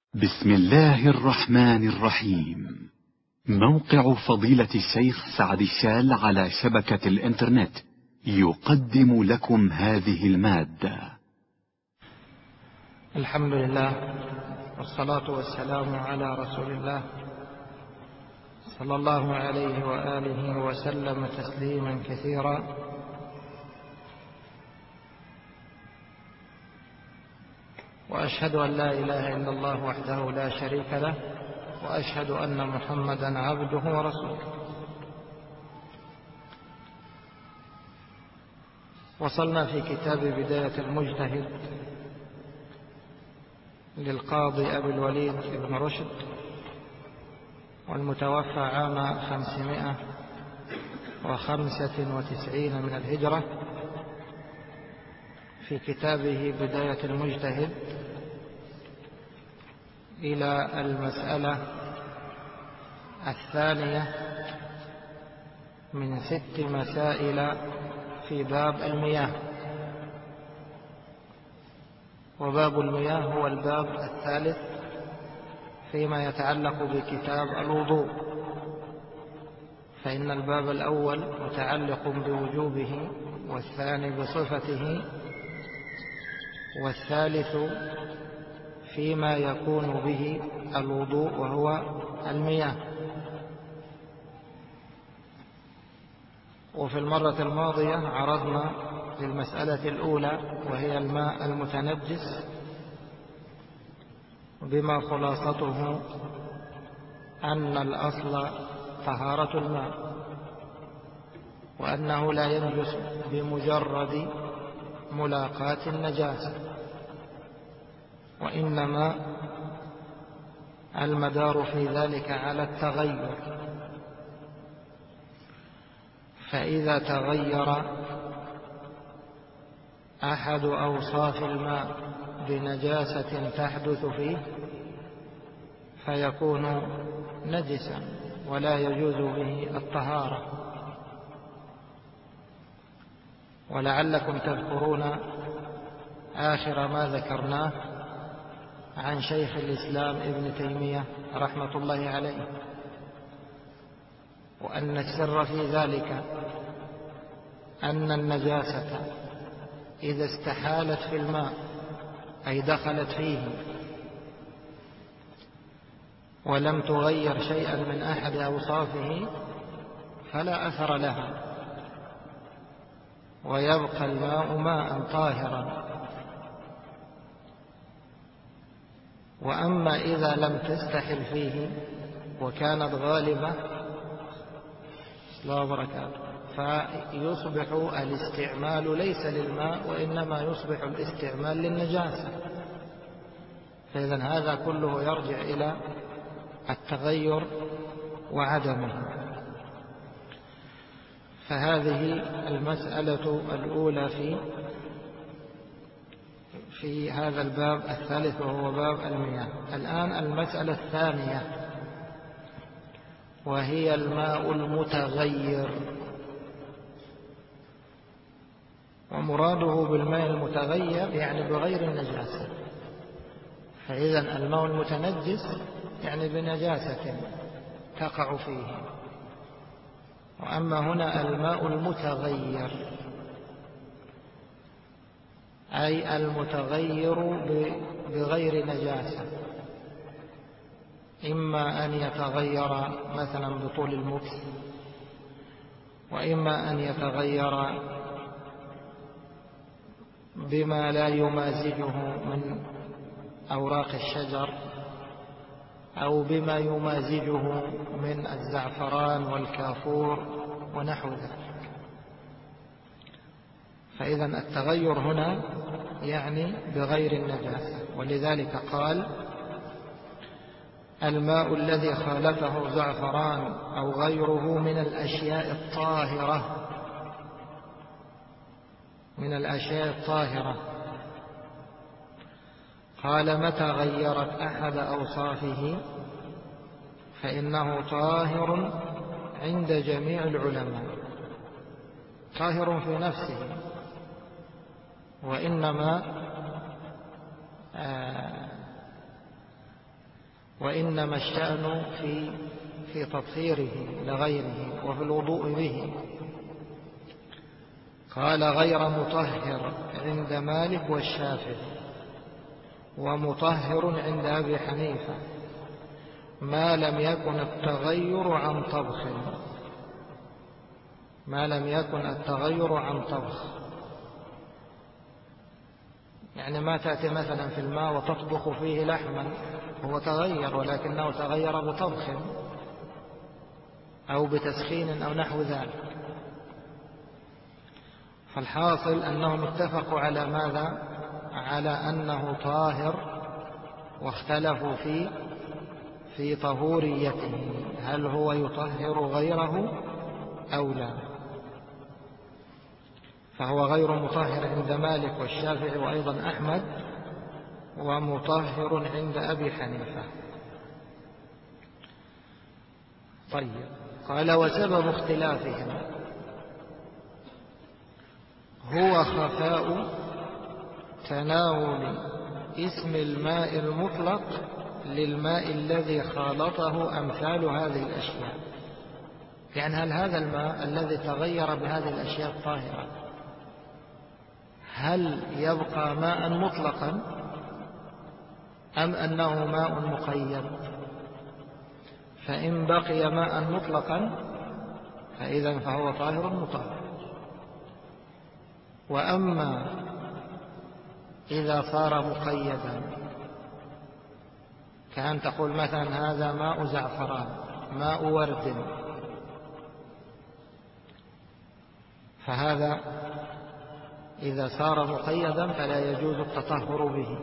بسم الله الرحمن الرحيم. موقع فضيلة الشيخ سعد الشال على شبكة الإنترنت يقدم لكم هذه المادة. الحمد لله والصلاة والسلام على رسول الله صلى الله عليه وآله وسلم تسليما كثيرا. وأشهد أن لا إله إلا الله وحده لا شريك له، وأشهد أن محمدا عبده ورسوله. وصلنا في كتاب بداية المجتهد للقاضي أبي الوليد بن رشد، والمتوفى عام 595 من الهجرة، في كتابه بداية المجتهد إلى المسألة الثانية من 6 مسائل في باب المياه. وباب المياه هو الباب الثالث فيما يتعلق بكتاب الوضوء، فإن الباب الأول متعلق بوجوبه، والثاني بصفته، والثالث فيما يكون به الوضوء وهو المياه. وفي المرة الماضية عرضنا للمسألة الأولى وهي الماء المتنجس، بما خلاصته أن الأصل طهارة الماء، وأنه لا ينجس بمجرد ملاقاة النجاسة، وإنما المدار في ذلك على التغير. فإذا تغير أحد أوصاف الماء بنجاسة تحدث فيه فيكون نجسا ولا يجوز به الطهارة. ولعلكم تذكرون آخر ما ذكرناه عن شيخ الإسلام ابن تيمية رحمة الله عليه، وأن السر في ذلك أن النجاسة إذا استحالت في الماء أي دخلت فيه ولم تغير شيئا من أحد أوصافه فلا أثر لها، ويبقى الماء ماء طاهرا. وأما إذا لم تستحل فيه وكانت غالبة لا بركاته، فيصبح الاستعمال ليس للماء، وإنما يصبح الاستعمال للنجاسة. فإذا هذا كله يرجع إلى التغير وعدمه. فهذه المسألة الأولى في هذا الباب الثالث وهو باب المياه. الآن المسألة الثانية وهي الماء المتغير. ومراده بالماء المتغير يعني بغير النجاسة. فإذا الماء المتنجس يعني بنجاسة تقع فيه، وأما هنا الماء المتغير أي المتغير بغير نجاسة، إما أن يتغير مثلا بطول المكث، وإما أن يتغير بما لا يمازجه من أوراق الشجر، أو بما يمازجه من الزعفران والكافور ونحو ذلك. فإذا التغير هنا يعني بغير النجاسة. ولذلك قال الماء الذي خالفه زعفران أو غيره من الأشياء الطاهرة. قال متى غيرت أحد أوصافه فإنه طاهر عند جميع العلماء، طاهر في نفسه، وإنما وإنما الشأن في تطهيره لغيره وفي الوضوء به. قال غير مطهر عند مالك والشافعي، ومطهر عند أبي حنيفة ما لم يكن التغير عن طبخ، ما لم يكن التغير عن طبخ. يعني ما تأتي مثلا في الماء وتطبخ فيه لحما، هو تغير ولكنه تغير بطبخ أو بتسخين أو نحو ذلك. فالحاصل أنهم اتفقوا على ماذا؟ على أنه طاهر، واختلفوا في طهوريته، هل هو يطهر غيره أو لا. فهو غير مطهر عند مالك والشافعي وأيضا أحمد، ومطهر عند أبي حنيفة. طيب، قال وسبب اختلافهم هو خفاء تناول اسم الماء المطلق للماء الذي خالطه أمثال هذه الأشياء. يعني هل هذا الماء الذي تغير بهذه الأشياء الطاهرة هل يبقى ماء مطلقا أم أنه ماء مقيد؟ فإن بقي ماء مطلقا فإذا فهو طاهر مطهر. وأما إذا صار مقيدا، كأن تقول مثلا هذا ماء زعفران، ماء ورد، فهذا إذا صار مقيدا فلا يجوز التطهر به.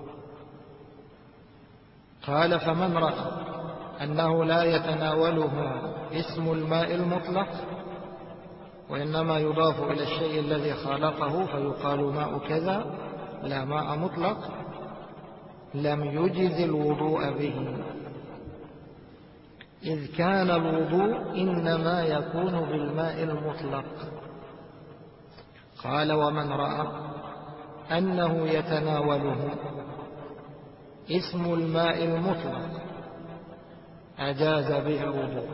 قال فمن رأى أنه لا يتناوله اسم الماء المطلق وإنما يضاف إلى الشيء الذي خالقه فيقال ماء كذا لا ماء مطلق، لم يجز الوضوء به، إذ كان الوضوء إنما يكون بالماء المطلق. قال ومن رأى أنه يتناوله اسم الماء المطلق أجاز به الوضوء.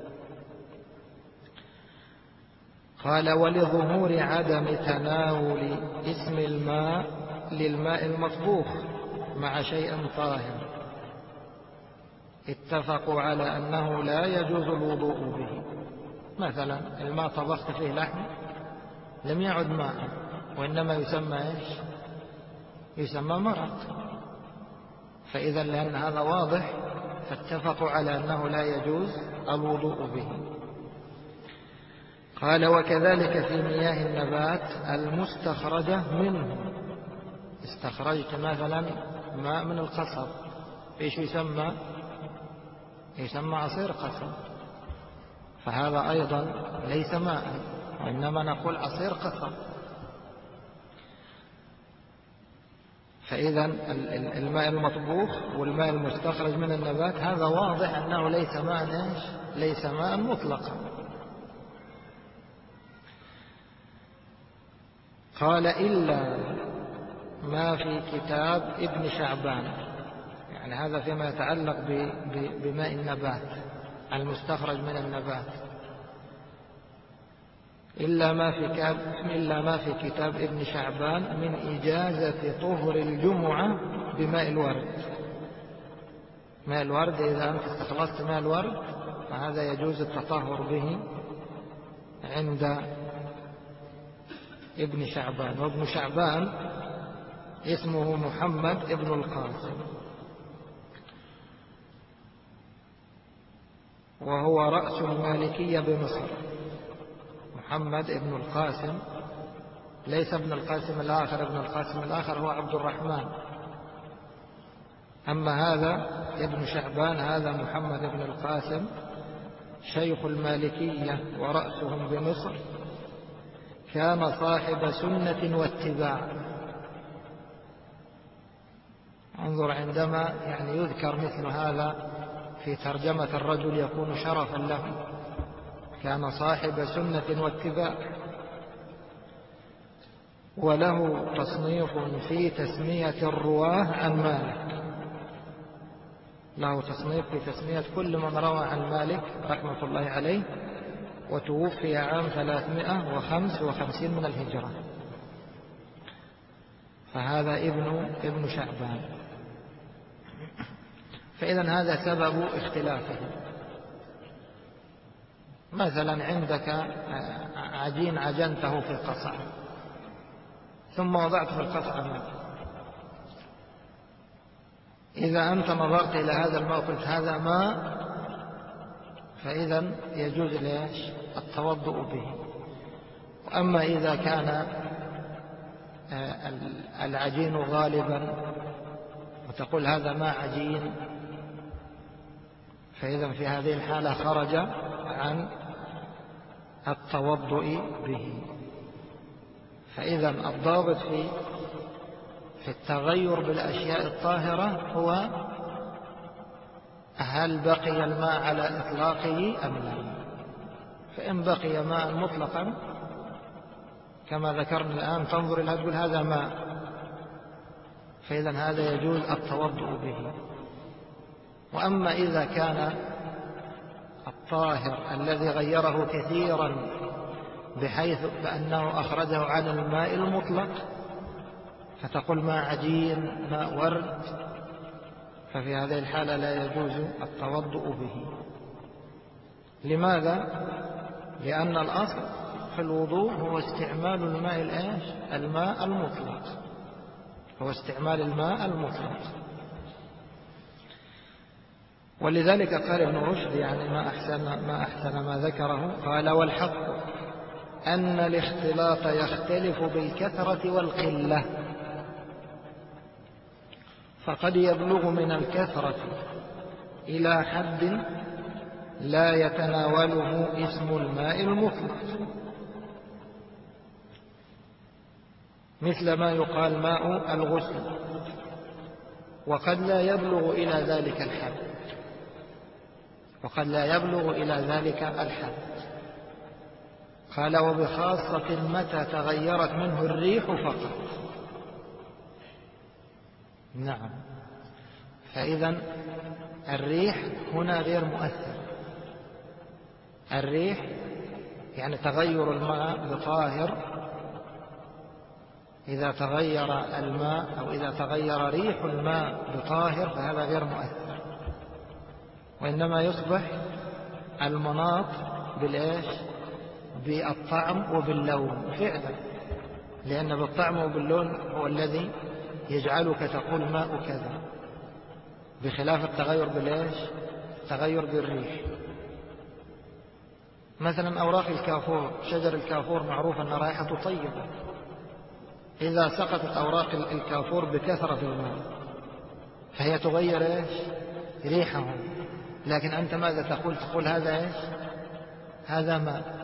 قال ولظهور عدم تناول اسم الماء للماء المطبوخ مع شيء طاهر اتفقوا على أنه لا يجوز الوضوء به. مثلا الماء طبخت فيه لحم لم يعد ماء وإنما يسمى إيش؟ يسمى مرق. فإذا لأن هذا واضح فاتفقوا على أنه لا يجوز الوضوء به. قال وكذلك في مياه النبات المستخرجة منه. استخرجت مثلا ماء من القصب، إيش يسمى؟ يسمى عصير قصب، فهذا أيضا ليس ماء وإنما نقول عصير قصب. فإذا الماء المطبوخ والماء المستخرج من النبات هذا واضح أنه ليس ماء إيش؟ ليس ماء مطلقا. قال إلا ما في كتاب ابن شعبان، يعني هذا فيما يتعلق بماء النبات المستخرج من النبات، إلا ما في كتاب ابن شعبان من إجازة طهر الجمعة بماء الورد. ماء الورد إذا أنت استخلصت ماء الورد فهذا يجوز التطهر به عند ابن شعبان. وابن شعبان اسمه محمد ابن القاسم، وهو رأس المالكية بمصر. محمد ابن القاسم ليس ابن القاسم الآخر، ابن القاسم الآخر هو عبد الرحمن، أما هذا ابن شعبان هذا محمد ابن القاسم شيخ المالكية ورأسهم بمصر. كان صاحب سنة واتباع. انظر عندما يعني يذكر مثل هذا في ترجمة الرجل يكون شرفا له. كان صاحب سنة واتباع. وله تصنيف في تسمية الرواه عن مالك، له تصنيف في تسمية كل من روى عن مالك رحمة الله عليه وتوفي عام 355 من الهجرة، فهذا ابن شعبان. فإذا هذا سبب اختلافه. مثلا عندك عجين عجنته في القصعة ثم وضعته في القصعة ماء، إذا أنت نظرت إلى هذا الماء وقلت هذا ماء، فإذا يجوز ليش التوضؤ به. وأما إذا كان العجين غالبا وتقول هذا ماء عجين، فإذا في هذه الحالة خرج عن التوضؤ به. فإذا الضابط في التغير بالأشياء الطاهرة هو هل بقي الماء على إطلاقه أم لا. فإن بقي ماء مطلقا كما ذكرنا الآن تنظر إلى تقول هذا ماء، فإذا هذا يجوز التوضؤ به. وأما إذا كان الطاهر الذي غيره كثيرا بحيث بأنه أخرجه عن الماء المطلق، فتقول ماء عجين ماء ورد، ففي هذه الحالة لا يجوز التوضؤ به. لماذا؟ لأن الأصل في الوضوء هو استعمال الماء المطلق، هو استعمال الماء المطلق. ولذلك قال ابن رشد يعني ما أحسن ما ذكره، قال والحق أن الاختلاط يختلف بالكثرة والقلة، فقد يبلغ من الكثرة إلى حد لا يتناوله اسم الماء المطلق، مثل ما يقال ماء الغسل، وقد لا يبلغ إلى ذلك الحد، وقد لا يبلغ إلى ذلك الحد. قال وبخاصة متى تغيرت منه الريح فقط. نعم، فإذا الريح هنا غير مؤثر. الريح يعني تغير الماء بطاهر، إذا تغير الماء أو إذا تغير ريح الماء بطاهر فهذا غير مؤثر، وإنما يصبح المناط بالطعم وباللون فعلا، لأن بالطعم وباللون هو الذي يجعلك تقول ماء كذا، بخلاف التغير التغير بالريح. مثلا أوراق الكافور، شجر الكافور معروف أن رائحته طيبة، إذا سقطت أوراق الكافور بكثرة الماء فهي تغير ريحه، لكن أنت ماذا تقول هذا ماء،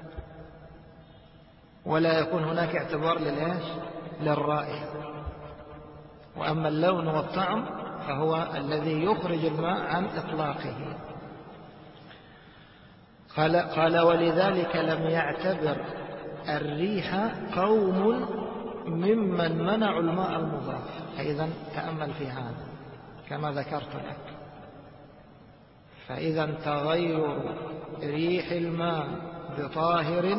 ولا يكون هناك اعتبار للرائحة. وأما اللون والطعم فهو الذي يخرج الماء عن إطلاقه. قال ولذلك لم يعتبر الريح قوم ممن منعوا الماء المضاف. فإذا تأمل في هذا كما ذكرت لك. فإذا تغير ريح الماء بطاهر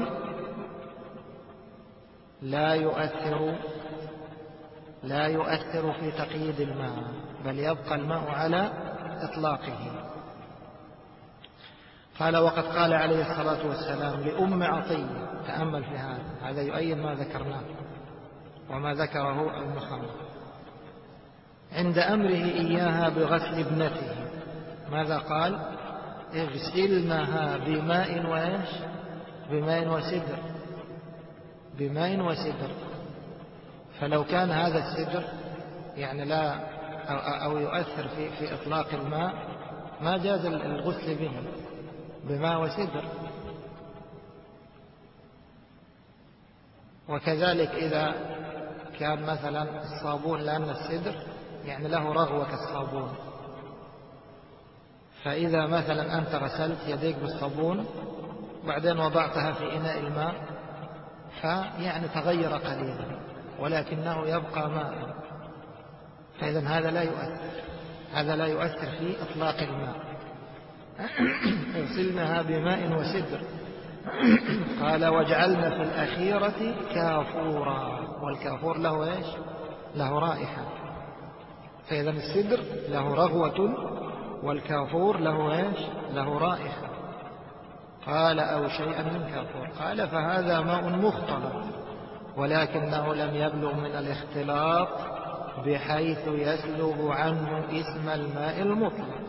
لا يؤثر في تقييد الماء، بل يبقى الماء على إطلاقه. قال وقد قال عليه الصلاة والسلام لأم عطية، تأمل في هذا يؤيد ما ذكرناه وما ذكره المخرج، عند أمره إياها بغسل ابنته ماذا قال؟ اغسلنها بماء وسدر. فلو كان هذا السدر يعني لا أو يؤثر في إطلاق الماء ما جاز الغسل به بماء وسدر. وكذلك إذا كان مثلا الصابون، لأن السدر يعني له رغوة كالصابون، فإذا مثلا أنت غسلت يديك بالصابون بعدين وضعتها في إناء الماء فيعني تغير قليلا ولكنه يبقى ماء، فإذا هذا لا يؤثر. هذا لا يؤثر في إطلاق الماء. اغسلنها بماء وسدر. قال وجعلنا في الأخيرة كافورا، والكافور له إيش؟ له رائحة. فإذا السدر له رغوة والكافور له إيش؟ له رائحة. قال أو شيئا من كافور. قال فهذا ماء مختلط ولكنه لم يبلغ من الاختلاط بحيث يسلب عنه اسم الماء المطلق.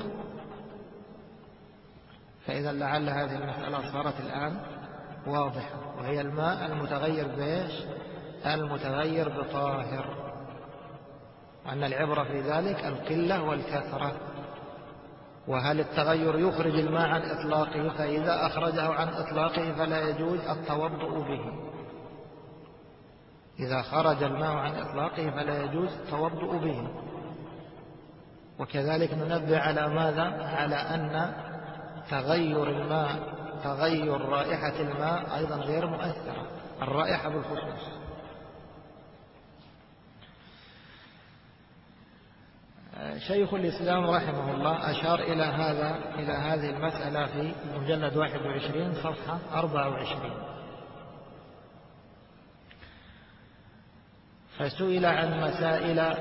فإذا لعل هذه المسألة صارت الآن واضحة، وهي الماء المتغير بإيش؟ المتغير بطاهر، وأن العبرة في ذلك القلة والكثرة. وهل التغير يخرج الماء عن إطلاقه؟ فإذا أخرجه عن إطلاقه فلا يجوز التوضؤ به. إذا خرج الماء عن إطلاقه فلا يجوز التوضؤ به. وكذلك ننبه على ماذا؟ على أن تغير الماء، تغير رائحة الماء أيضا غير مؤثرة، الرائحة بالخصوص. شيخ الإسلام رحمه الله أشار إلى هذه المسألة في مجلد 21 صفحة 24. فسئل عن مسائل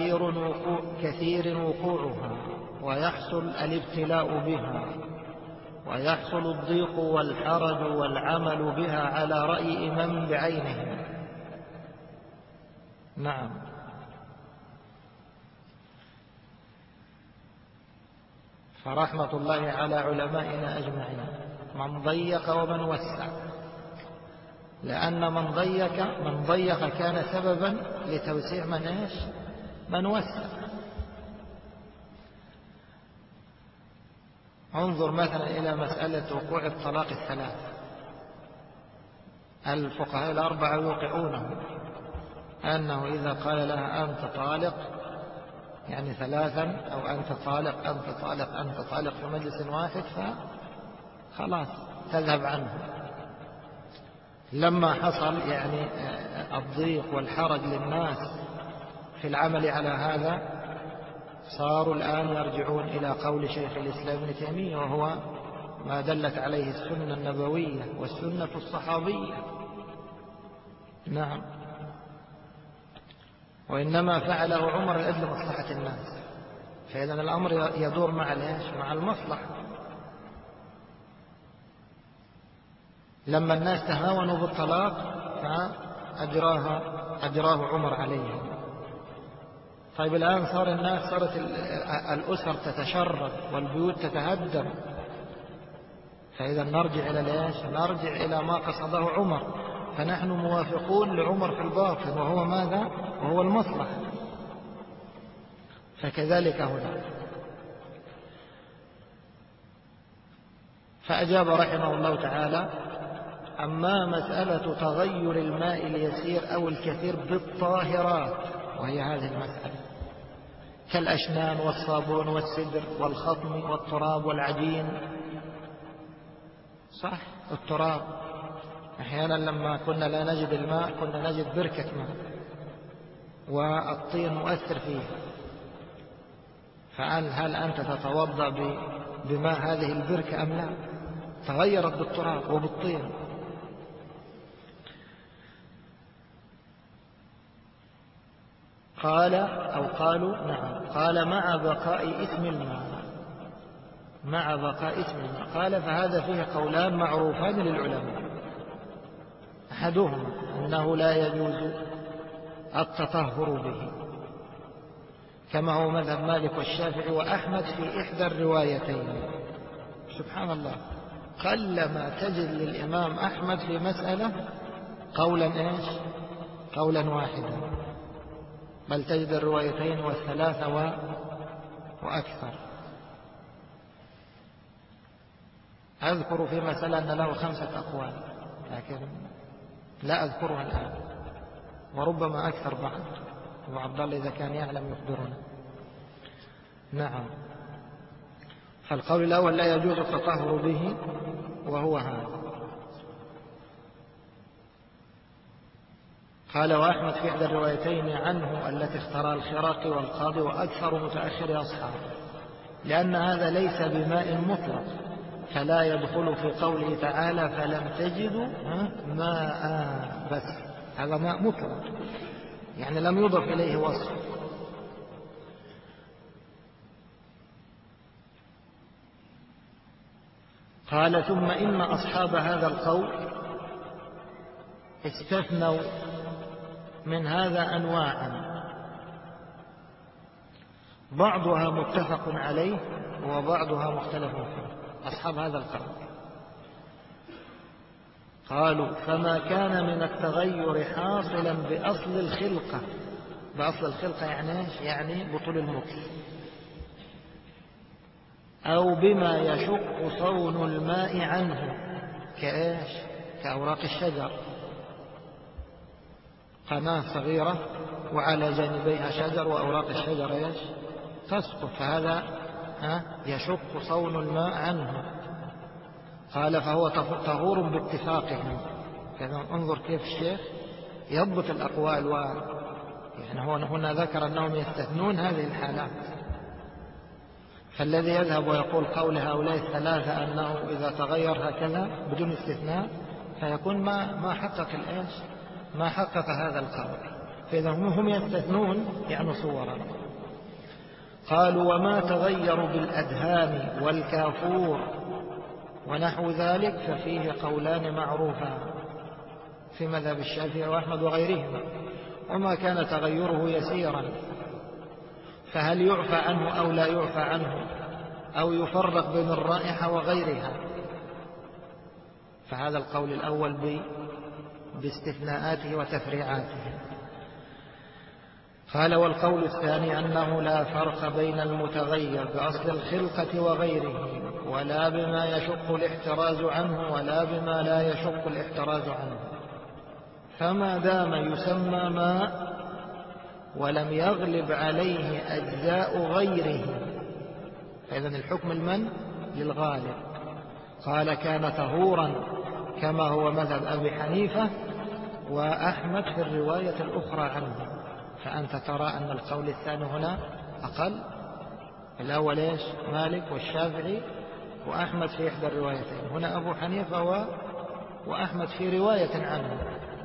كثير وقوعها ويحصل الابتلاء بها ويحصل الضيق والحرج والعمل بها على رأي إمام بعينه. نعم. فرحمة الله على علمائنا أجمعين، من ضيق ومن وسع، لأن من ضيق كان سببا لتوسيع من وسع. انظر مثلا إلى مسألة وقوع الطلاق الثلاث. الفقهاء الأربعة يوقعونه أنه إذا قال لها أنت طالق، يعني ثلاثا، أو أنت طالق أنت طالق أنت طالق في مجلس واحد، فخلاص تذهب عنه. لما حصل يعني الضيق والحرج للناس في العمل على هذا، صاروا الآن يرجعون إلى قول شيخ الإسلام ابن تيمية، وهو ما دلت عليه السنة النبوية والسنة الصحابية. نعم. وإنما فعله عمر لأجل مصلحة الناس. فإذا الأمر يدور مع المصلحة. لما الناس تهاونوا بالطلاق فأجراه عمر عليهم. طيب الآن صارت الأسر تتشرد والبيوت تتهدم. فإذا نرجع إلى ما قصده عمر. فنحن موافقون لعمر في الباطن، وهو ماذا؟ وهو المصلحة. فكذلك هنا. فأجاب رحمه الله تعالى: أما مسألة تغير الماء اليسير أو الكثير بالطاهرات، وهي هذه المسألة كالأشنان والصابون والسدر والخطم والتراب والعجين. صح، التراب أحيانا لما كنا لا نجد الماء كنا نجد بركة ماء، والطين مؤثر فيه. هل أنت تتوضأ بماء هذه البركة أم لا؟ تغيرت بالتراب وبالطين. قال مع بقاء اسم الماء. قال فهذا فيه قولان معروفان للعلماء. أحدهما أنه لا يجوز التطهر به، كما هو مذهب مالك والشافعي وأحمد في إحدى الروايتين. سبحان الله، قلما تجد للإمام أحمد في مسألة قولا واحدا، بل تجد الروايتين والثلاثة وأكثر. أذكر في مسألة أن له 5 أقوال، لكن لا أذكرها الآن، وربما أكثر بعد. وعبد الله إذا كان يعلم يخبرنا. نعم. فالقول الأول لا يجوز التطهر به، وهو هذا. قال وأحمد في إحدى الروايتين عنه التي اختارها الخراقي والقاضي وأكثر متأخر أصحابه، لأن هذا ليس بماء مطلق، فلا يدخل في قوله تعالى فلم تجدوا ماء، بس هذا ماء مطلق يعني لم يضف إليه وصف. قال ثم إن أصحاب هذا القول استثنوا من هذا أنواعا بعضها متفق عليه وبعضها مختلف فيه. أصحاب هذا القول قالوا فما كان من التغير حاصلا بأصل الخلقة، بأصل الخلقة يعني ايش؟ يعني بطول المكس، أو بما يشق صون الماء عنه كايش؟ كأوراق الشجر، قناة صغيرة وعلى جانبيها شجر وأوراق الشجر ايش؟ تسقط، فهذا يشق صون الماء عنه. قال فهو طهور باتفاقهم. انظر كيف الشيخ يضبط الأقوال، يعني هو هنا ذكر أنهم يستثنون هذه الحالات، فالذي يذهب ويقول قول هؤلاء الثلاثة أنه إذا تغير هكذا بدون استثناء فيكون ما حقق الإيش؟ ما حقق هذا القول، فإذا هم يستثنون يعني صورا. قالوا وما تغير بالأدهان والكافور ونحو ذلك ففيه قولان معروفان في مذهب الشافعي وأحمد وغيرهما، وما كان تغيره يسيرا فهل يعفى عنه أو لا يعفى عنه أو يفرق بين الرائحة وغيرها، فهذا القول الأول باستثناءاته وتفريعاته. قال والقول الثاني أنه لا فرق بين المتغير بأصل الخلقة وغيره، ولا بما يشق الاحتراز عنه ولا بما لا يشق الاحتراز عنه، فما دام يسمى ماء ولم يغلب عليه أجزاء غيره فإذن الحكم المن للغالب. قال كان طهورا كما هو مذهب أبي حنيفة وأحمد في الرواية الأخرى عنه، فأنت ترى أن القول الثاني هنا أقل. الأول إيش؟ مالك والشافعي وأحمد في إحدى الروايتين، هنا أبو حنيفة وأحمد في رواية عنه.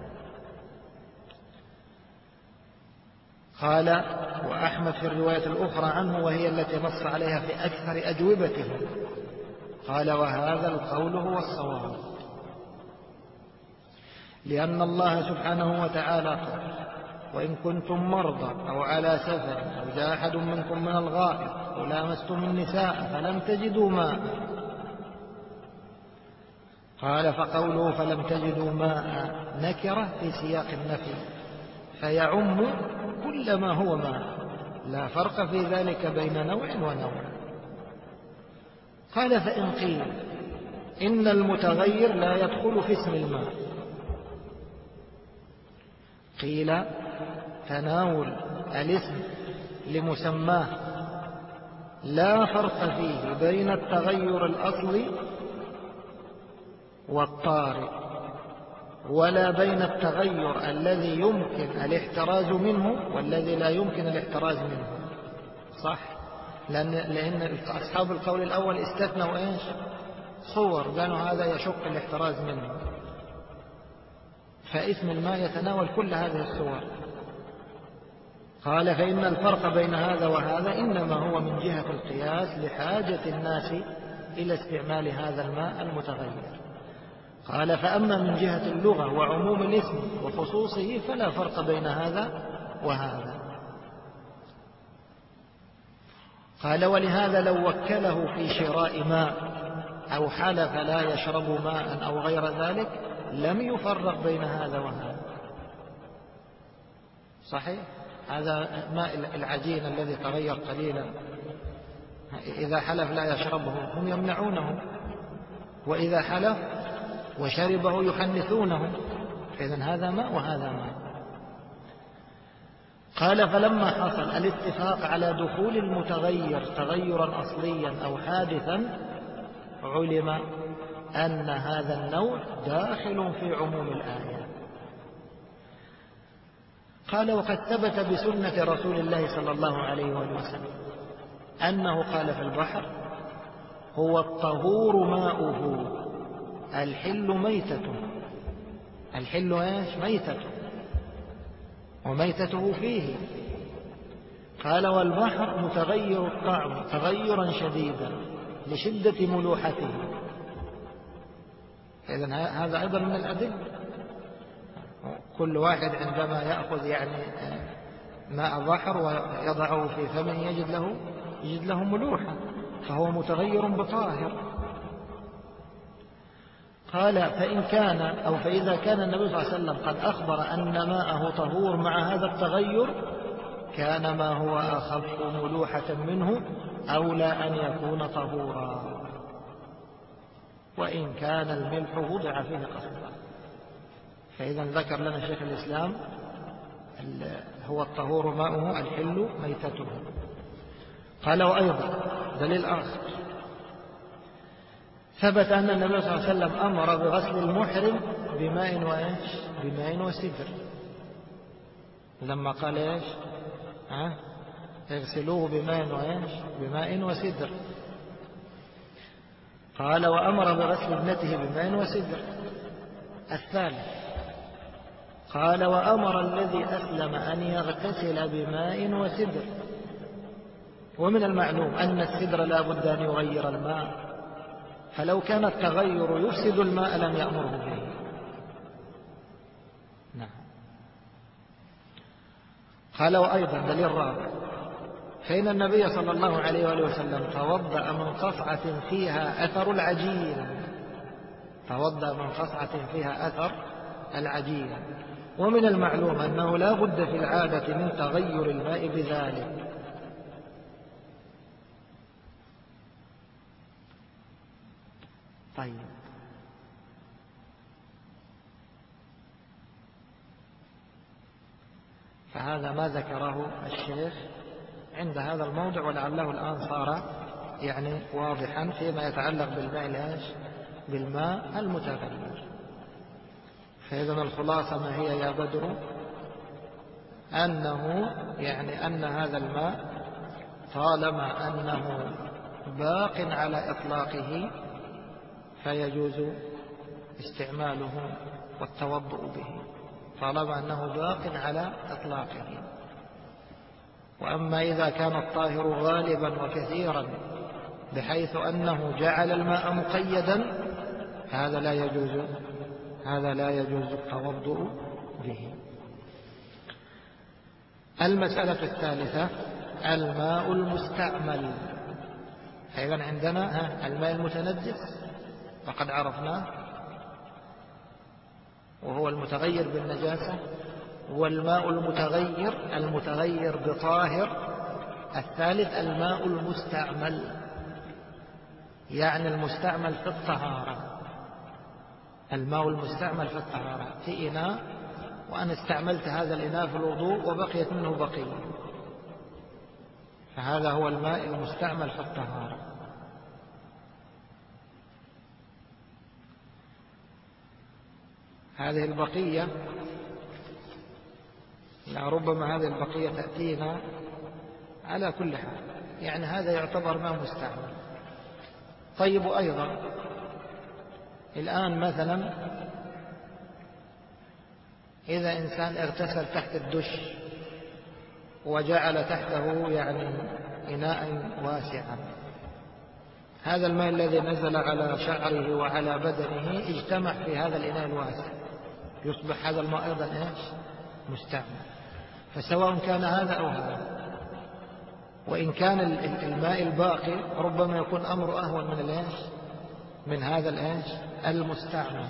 قال وأحمد في الرواية الأخرى عنه وهي التي نص عليها في أكثر أجوبته. قال وهذا القول هو الصواب، لأن الله سبحانه وتعالى قال وإن كنتم مرضى أو على سفر أو جاء أحد منكم من الغائط أو لامستم النساء فلم تجدوا ماء. قال فقوله فلم تجدوا ماء نكرة في سياق النفي فيعم كل ما هو ماء، لا فرق في ذلك بين نوع ونوع. قال فإن قيل إن المتغير لا يدخل في اسم الماء، قيل تناول الاسم لمسماه لا فرق فيه بين التغير الأصلي والطارئ ولا بين التغير الذي يمكن الاحتراز منه والذي لا يمكن الاحتراز منه. صح، لأن أصحاب القول الأول استثنوا إيش؟ صور، قالوا هذا يشق الاحتراز منه، فاسم الماء يتناول كل هذه الصور. قال فإن الفرق بين هذا وهذا إنما هو من جهة القياس لحاجة الناس إلى استعمال هذا الماء المتغير. قال فأما من جهة اللغة وعموم الاسم وخصوصه فلا فرق بين هذا وهذا. قال ولهذا لو وكله في شراء ماء أو حلف لا يشرب ماء أو غير ذلك لم يفرق بين هذا وهذا. صحيح، هذا ماء العجين الذي تغير قليلا إذا حلف لا يشربه هم يمنعونه، وإذا حلف وشربه يحنثونه، فإذن هذا ماء وهذا ماء. قال فلما حصل الاتفاق على دخول المتغير تغيرا أصليا أو حادثا علم أن هذا النوع داخل في عموم الآية. قال وقد ثبت بسنة رسول الله صلى الله عليه وسلم أنه قال في البحر هو الطهور ماؤه الحل ميتته. الحل ايش؟ ميتته، وميتته فيه. قال والبحر متغير الطعم تغيرا شديدا لشدة ملوحته. إذن هذا أيضا من الأدلة. كل واحد عندما يأخذ يعني ماء بحر ويضعه في فمه يجد له ملوحة، فهو متغير بطاهر. قال فإذا كان النبي صلى الله عليه وسلم قد أخبر أن ماءه طهور مع هذا التغير كان ما هو أخف ملوحة منه أولى أن يكون طهورا، وإن كان الملح وضع فيه قصدا. فإذا ذكر لنا شيخ الإسلام هو الطهور ماؤه الحل ميتته. قال وأيضا دليل آخر ثبت أن النبي صلى الله عليه وسلم أمر بغسل المحرم بماء وسدر، لما قال ايش؟ اغسلوه بماء وسدر. قال وأمر بغسل ابنته بماء وسدر. الثالث قال وأمر الذي أسلم أن يغتسل بماء وسدر. ومن المعلوم أن السدر لا بد أن يغير الماء، فلو كان التغير يفسد الماء لم يأمره به. نعم. قال وأيضا دليل رابع فإن النبي صلى الله عليه وآله وسلم توضأ من قصعة فيها أثر العجين. توضأ من قصعة فيها أثر العجين. ومن المعلوم أنه لا بد في العادة من تغير الماء بذلك. طيب، فهذا ما ذكره الشيخ عند هذا الموضع، ولعله الآن صار يعني واضحا فيما يتعلق بالماء المتغير. فإذا الخلاصة ما هي يا بدر؟ أن هذا الماء طالما أنه باق على إطلاقه فيجوز استعماله والتوضؤ به، طالما أنه باق على إطلاقه. وأما إذا كان الطاهر غالبا وكثيرا بحيث أنه جعل الماء مقيدا هذا لا يجوز التوضؤ به. المسألة الثالثة الماء المستعمل. أيضا عندنا الماء المتنجس وقد عرفناه وهو المتغير بالنجاسة، والماء المتغير بطاهر. الثالث الماء المستعمل، يعني المستعمل في الطهارة. الماء المستعمل في الطهارة في إناء، وأنا استعملت هذا الإناء في الوضوء وبقيت منه بقية، فهذا هو الماء المستعمل في الطهارة. هذه البقية ربما هذه البقية تأتينا على كل حال، يعني هذا يعتبر ماء مستعمل. طيب، أيضا الآن مثلا إذا إنسان اغتسل تحت الدش وجعل تحته يعني إناء واسعا، هذا الماء الذي نزل على شعره وعلى بدنه اجتمع في هذا الإناء الواسع، يصبح هذا الماء أيضا مستعمل. فسواء كان هذا أو هذا، وإن كان الماء الباقي ربما يكون أمر أهون من هذا المستعمل،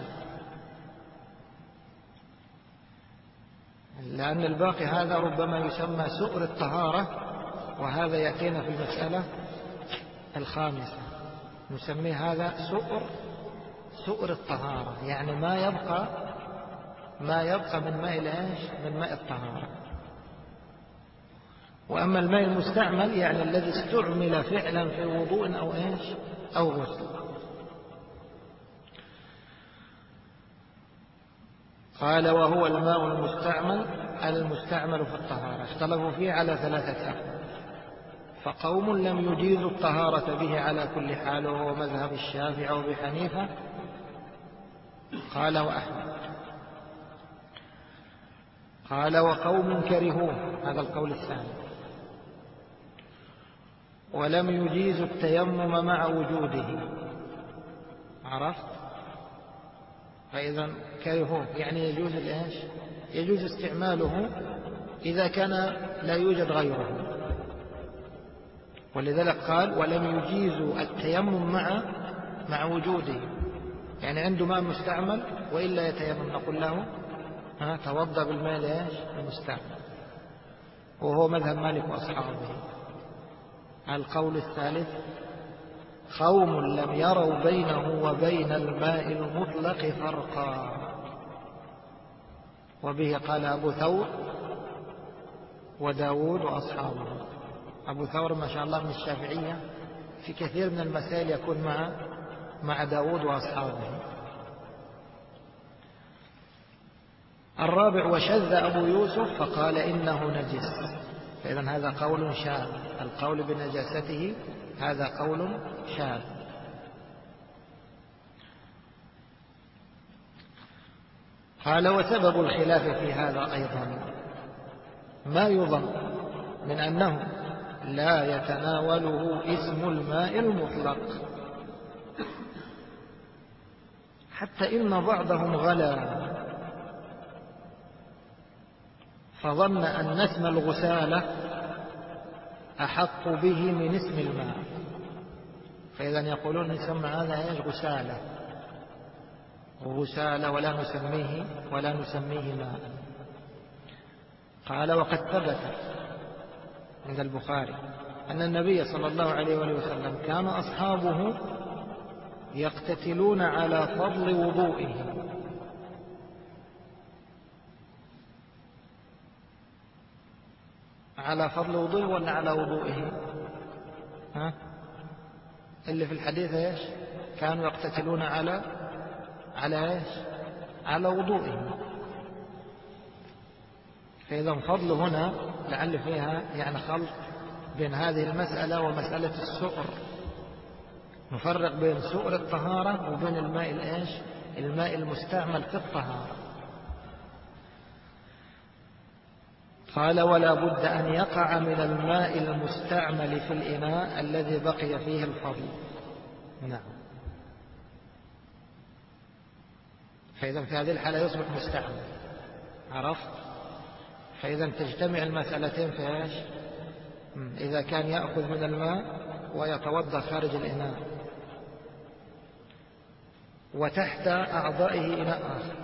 لأن الباقي هذا ربما يسمى سؤر الطهارة، وهذا يأتينا في المسألة الخامسة، نسميه هذا سؤر الطهارة، يعني ما يبقى من ماء الطهارة. وأما الماء المستعمل يعني الذي استعمل فعلا في وضوء أو غسل. قال وهو الماء المستعمل المستعمل في الطهارة اختلفوا فيه على 3 أقوال. فقوم لم يجيزوا الطهارة به على كل حال، وهو مذهب الشافعي وأبي حنيفة قال وأحمد. قال وقوم كرهوه، هذا القول الثاني، ولم يجيزوا التيمم مع وجوده. عرفت؟ فإذا كرهوه يعني يجوز الإيش؟ يجوز استعماله إذا كان لا يوجد غيره. ولذلك قال ولم يجيزوا التيمم مع وجوده، يعني عنده ماء مستعمل وإلا يتيمم، نقول له توضأ بالماء المستعمل، وهو مذهب مالك وأصحابه. القول الثالث قوم لم يروا بينه وبين الماء المطلق فرقا، وبه قال أبو ثور وداود وأصحابه. أبو ثور ما شاء الله من الشافعية، في كثير من المسائل يكون مع داود وأصحابه. الرابع وشذ أبو يوسف فقال إنه نجس، فإذا هذا قول شاذ، القول بنجاسته هذا قول شاذ. قال وسبب الخلاف في هذا أيضا ما يظن من أنه لا يتناوله اسم الماء المطلق، حتى إن بعضهم غلا فظن أن اسم الغسالة أحق به من اسم الماء، فإذا يقولون يسمى هذا غسالة وغسالة ولا نسميه ماء. قال وقد ثبت عند البخاري أن النبي صلى الله عليه وآله وسلم كان أصحابه يقتتلون على فضل وضوئه، على فضل وضوئه ولا على وضوئه؟ اللي في الحديث ايش؟ كانوا يقتتلون على ايش؟ على وضوئه. فإذا فضل هنا لعل فيها يعني خلط بين هذه المسألة ومسألة السؤر، نفرق بين سؤر الطهارة وبين الماء المستعمل في الطهارة. قال ولا بد أن يقع من الماء المستعمل في الإناء الذي بقي فيه الفضل. نعم. فإذا في هذه الحالة يصبح مستعمل. عرفت؟ فإذا تجتمع المسألتين في ايش؟ إذا كان يأخذ من الماء ويتوضأ خارج الإناء وتحت أعضائه إناء آخر،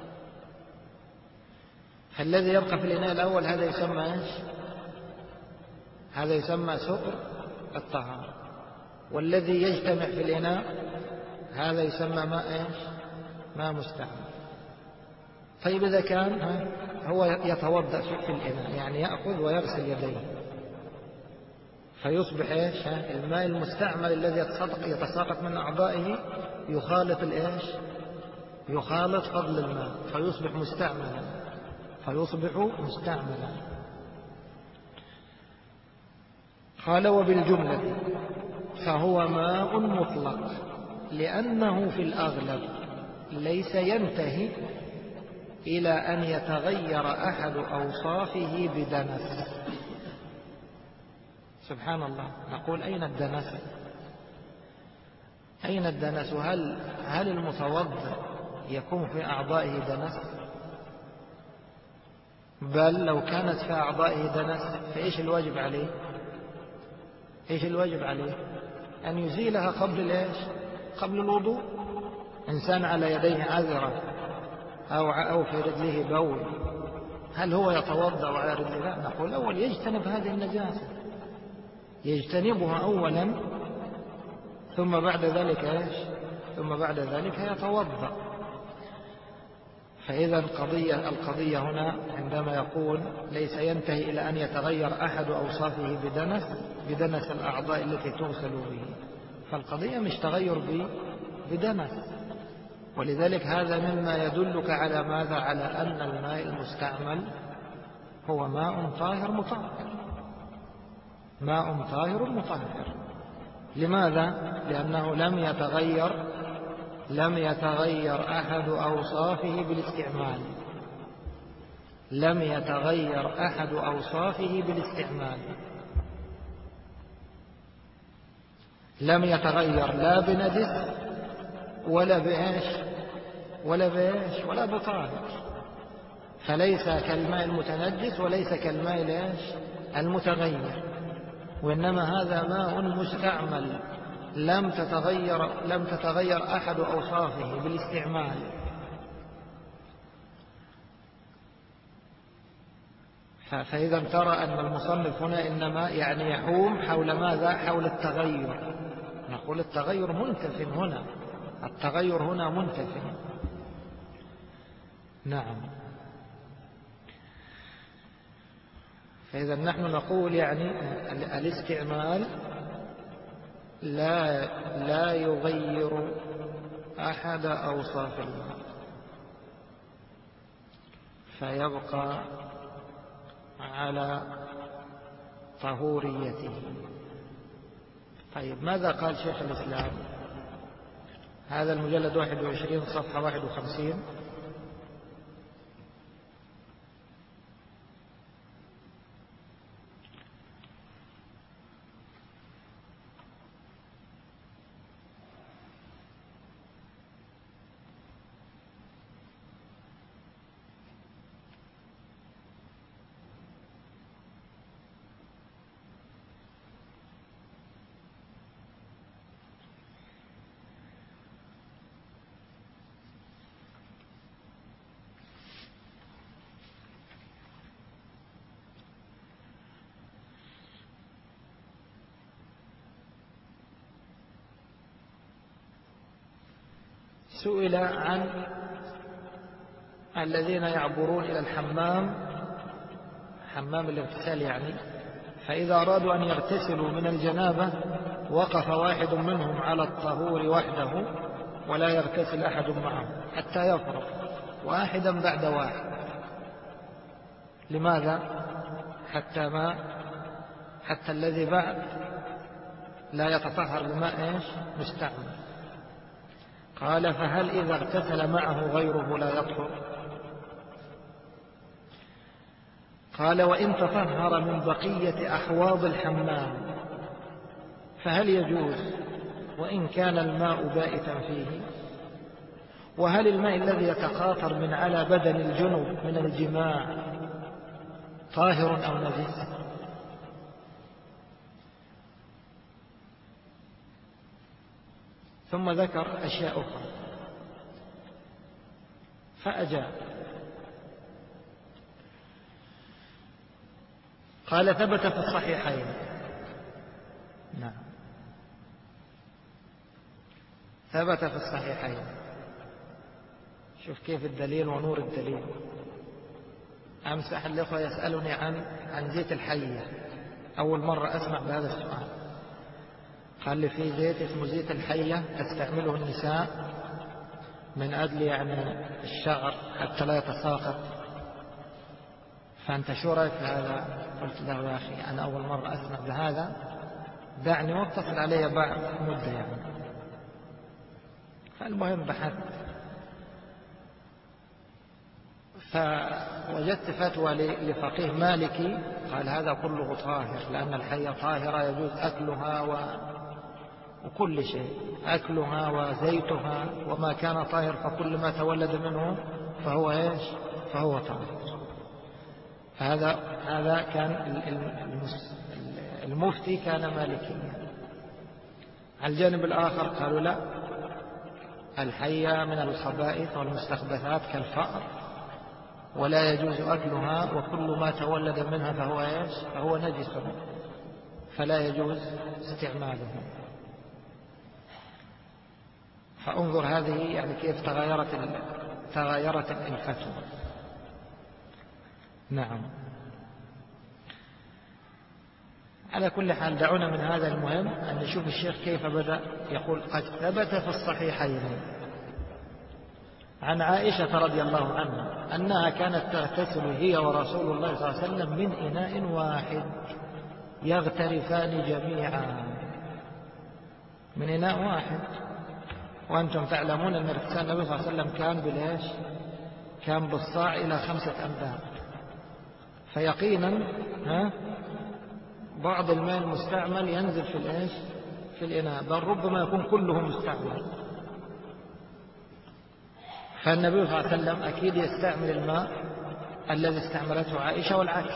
فالذي يبقى في الإناء الأول هذا يسمى ايش؟ هذا يسمى سؤر الطهارة، والذي يجتمع في الإناء هذا يسمى ماء ايش؟ ماء مستعمل. طيب إذا كان هو يتوضأ في الإناء يعني يأخذ ويغسل يديه، فيصبح ايش؟ الماء المستعمل الذي يتساقط من أعضائه يخالط الايش؟ يخالط فضل الماء فيصبح مستعملا. قال وبالجملة فهو ماء مطلق، لأنه في الأغلب ليس ينتهي إلى أن يتغير أحد أوصافه بدنس. سبحان الله، نقول أين الدنس؟ أين الدنس؟ هل المتوضئ يكون في أعضائه دنس؟ بل لو كانت في أعضائه دنس فإيش الواجب عليه؟ إيش الواجب عليه؟ أن يزيلها قبل الوضوء. إنسان على يديه عذرة أو في رجله بول، هل هو يتوضأ وعلى رجله؟ نقول أول يجتنب هذه النجاسة، يجتنبها أولا ثم بعد ذلك ايش؟ ثم بعد ذلك يتوضأ. فإذا القضية هنا عندما يقول ليس ينتهي إلى أن يتغير أحد أوصافه بدنس الأعضاء التي تغسل به، فالقضية مش تغير بدنس. ولذلك هذا مما يدلك على ماذا؟ على أن الماء المستعمل هو ماء طاهر مطهر، ماء طاهر مطهر. لماذا؟ لأنه لم يتغير أحد أوصافه بالاستعمال، لم يتغير أحد أوصافه بالاستعمال، لم يتغير لا بنجس ولا بإيش ولا بطاهر، فليس كالماء المتنجس وليس كالماء المتغير، وإنما هذا ماء مستعمل لم تتغير أحد أوصافه بالاستعمال. فإذا ترى أن المصنف هنا إنما يعني يحوم حول ماذا؟ حول التغير. نقول التغير منتف هنا، التغير هنا منتف. نعم. فإذا نحن نقول يعني الاستعمال لا يغير أحد أوصاف الماء، فيبقى على طهوريته. طيب ماذا قال شيخ الإسلام؟ هذا المجلد 21 صفحة 51. سئل عن الذين يعبرون إلى الحمام، حمام الاغتسال يعني، فإذا أرادوا أن يغتسلوا من الجنابة وقف واحد منهم على الطهور وحده ولا يغتسل أحد معه حتى يفرغ، واحدا بعد واحد. لماذا؟ حتى الذي بعد لا يتطهر بماء مستعمل. قال فهل إذا اغتسل معه غيره لا يطهر؟ قال وإن تطهر من بقية أحواض الحمام فهل يجوز وإن كان الماء بائتا فيه؟ وهل الماء الذي يتقاطر من على بدن الجنوب من الجماع طاهر أو نجس؟ ثم ذكر أشياء أخرى فأجاب. قال ثبت في الصحيحين. نعم ثبت في الصحيحين. شوف كيف الدليل ونور الدليل. أمس أحد الأخوة يسألني عن زيت الحية، أول مرة أسمع بهذا السؤال. قال لي في زيت اسمه زيت الحية تستعمله النساء من أجل يعني الشعر حتى لا يتساقط، فأنت شو رأيك في هذا؟ قلت له يا أخي أنا أول مرة أسمع بهذا، دعني واتصل علي بعد مدة يعني. فالمهم بحثت فوجدت فتوى لفقيه مالكي قال هذا كله طاهر، لأن الحية طاهرة يجوز أكلها وكل شيء، أكلها وزيتها وما كان طاهر، فكل ما تولد منه فهو إيش؟ فهو طاهر. هذا كان المفتي كان مالكيا. على الجانب الآخر قالوا لا، الحية من الخبائث والمستخبثات كالفأر ولا يجوز أكلها، وكل ما تولد منها فهو إيش؟ فهو نجس فلا يجوز استعماله. فانظر هذه يعني كيف تغيرت الفتوى. نعم. على كل حال دعونا من هذا المهم أن نشوف الشيخ كيف بدأ يقول قد ثبت في الصحيحين عن عائشة رضي الله عنها أنها كانت تغتسل هي ورسول الله صلى الله عليه وسلم من إناء واحد يغترفان جميعا، من إناء واحد. وأنتم تعلمون أن اغتسال النبي صلى الله عليه وسلم كان بالإيش؟ كان بالصاع إلى 5 أمداد. فيقينا بعض الماء المستعمل ينزل في الإيش؟ في الإناء، بل ربما يكون كله مستعمل. فالنبي صلى الله عليه وسلم أكيد يستعمل الماء الذي استعملته عائشة والعكس.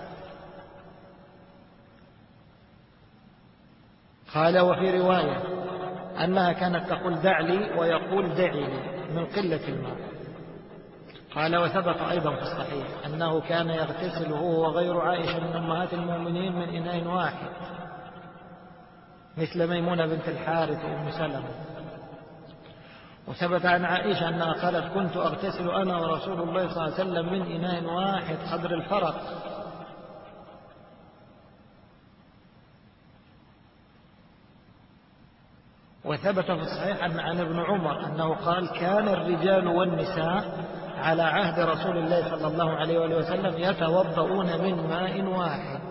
قال وفي رواية أنها كانت تقول دع لي ويقول دعي لي من قلة الماء. قال وثبت أيضا في الصحيح أنه كان يغتسل هو وغير عائشة من أمهات المؤمنين من إناء واحد، مثل ميمونة بنت الحارث وأم سلمة. وثبت عن عائشة أنها قالت كنت أغتسل أنا ورسول الله صلى الله عليه وسلم من إناء واحد قدر الفرق. وثبت في الصحيح عن ابن عمر أنه قال كان الرجال والنساء على عهد رسول الله صلى الله عليه وآله وسلم يتوضؤون من ماء واحد.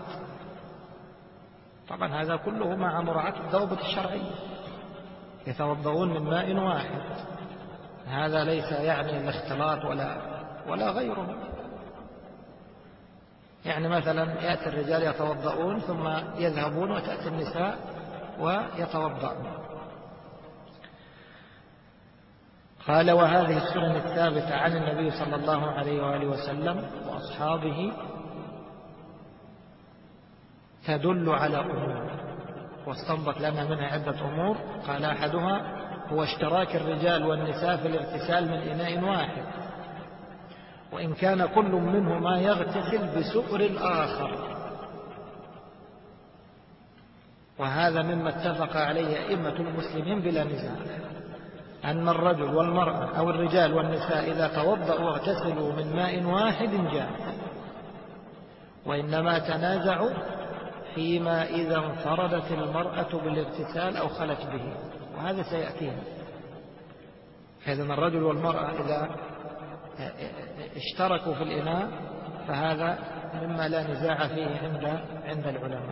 طبعا هذا كله مع مراعاة الضوابط الشرعية، يتوضؤون من ماء واحد. هذا ليس يعني الاختلاط ولا غيره. يعني مثلا يأتي الرجال يتوضؤون ثم يذهبون وتأتي النساء ويتوضؤون. قال وهذه السنن الثابتة عن النبي صلى الله عليه وآله وسلم وأصحابه تدل على أمور، واستنبط لنا منها عدة أمور. قال أحدها هو اشتراك الرجال والنساء في الاغتسال من إناء واحد، وإن كان كل منهما يغتسل بسؤر الآخر. وهذا مما اتفق عليه أئمة المسلمين بلا نزاع، أن الرجل والمرأة أو الرجال والنساء إذا توضأوا واغتسلوا من ماء واحد جاز، وإنما تنازعوا فيما إذا انفردت المرأة بالاغتسال أو خلت به، وهذا سيأتينا. فإذا الرجل والمرأة إذا اشتركوا في الإناء فهذا مما لا نزاع فيه عند العلماء.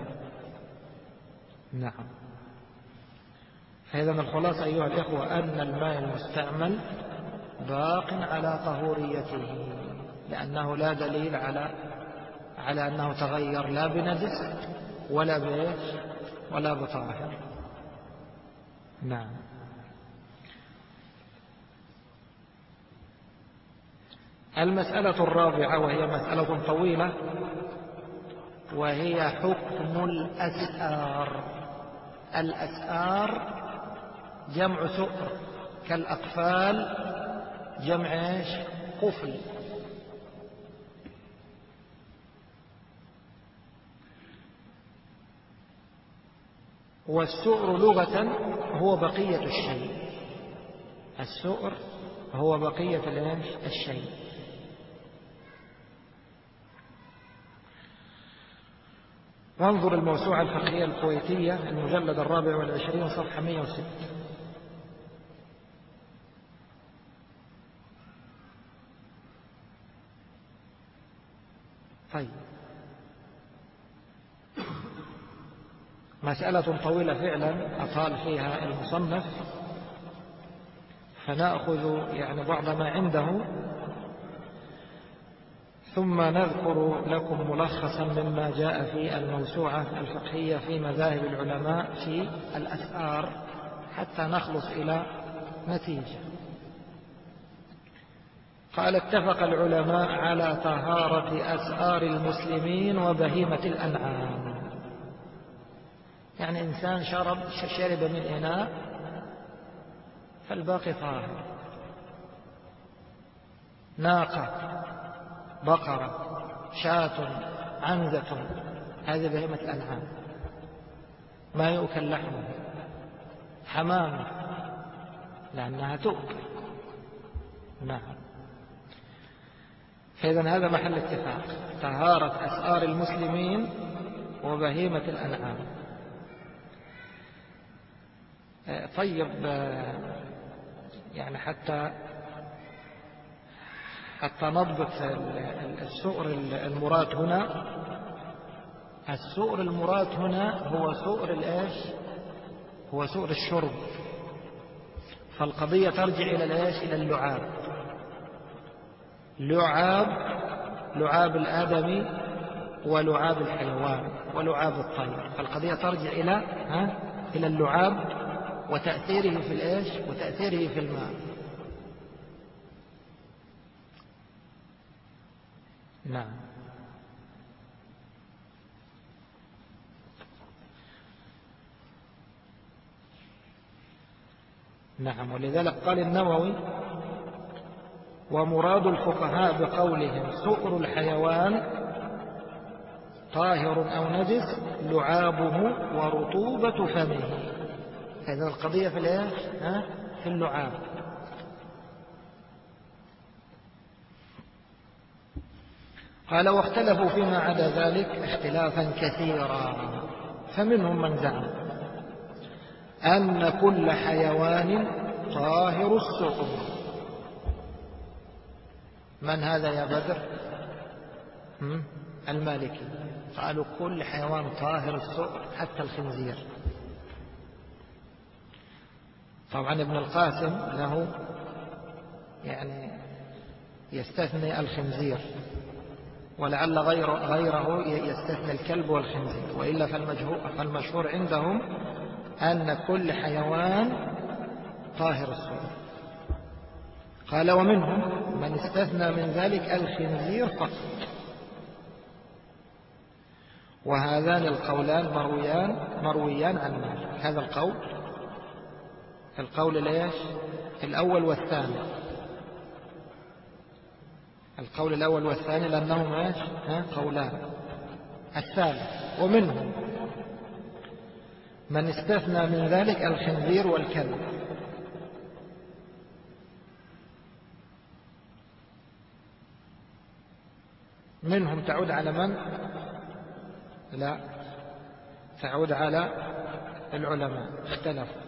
نعم. فإذا الخلاصة أيها الإخوة أن الماء المستعمل باق على طهوريته، لأنه لا دليل على أنه تغير لا بنجس ولا بطاهر. نعم. المسألة الرابعة وهي مسألة طويلة، وهي حكم الأسآر. الأسآر جمع سؤر، كالأقفال جمع ايش؟ قفل. والسؤر لغة هو بقية الشيء. السؤر هو بقية الشيء. وانظر الموسوعة الفقهية الكويتية المجلد 24 صفحة 106. طيب، مسألة طويلة فعلا أطال فيها المصنف، فنأخذ يعني بعض ما عنده ثم نذكر لكم ملخصا مما جاء في الموسوعة الفقهية في مذاهب العلماء في الأسآر حتى نخلص إلى نتيجة. قال اتفق العلماء على طهارة أسآر المسلمين وبهيمة الأنعام. يعني إنسان شرب من إناء فالباقي طاهر. ناقة، بقرة، شاة، عنزة، هذه بهيمة الأنعام ما يؤكل لحمه. حمامة لأنها تؤكل. نعم. فإذا هذا محل اتفاق، طهارة أسآر المسلمين وبهيمة الأنعام. طيب، يعني حتى حتى نضبط السؤر المراد هنا. السؤر المراد هنا هو سؤر الإيش؟ هو سؤر الشرب. فالقضية ترجع إلى الإيش؟ إلى اللعاب. لعاب الآدمي ولعاب الحيوان ولعاب الطير. فالقضية ترجع إلى اللعاب وتأثيره في الإيش؟ وتأثيره في الماء. نعم. ولذلك قال النووي: ومراد الفقهاء بقولهم سؤر الحيوان طاهر أو نجس لعابه ورطوبة فمه. هذه القضية في الإيش؟ في اللعاب. قال: واختلفوا فيما عدا ذلك اختلافا كثيرا، فمنهم من زعم أن كل حيوان طاهر السؤر. من هذا يا بدر؟ المالكي. قالوا كل حيوان طاهر السؤر حتى الخنزير. طبعا ابن القاسم له يعني يستثني الخنزير، ولعل غيره يستثني الكلب والخنزير، وإلا فالمشهور عندهم أن كل حيوان طاهر السؤر. قال: ومنهم من استثنى من ذلك الخنزير فقط. وهذان القولان مرويان عن مالك. هذا القول ليش؟ الأول والثاني. القول الأول والثاني لأنهما ايش؟ قولان. الثالث: ومنهم من استثنى من ذلك الخنزير والكلب. منهم تعود على من؟ لا، تعود على العلماء، اختلفوا.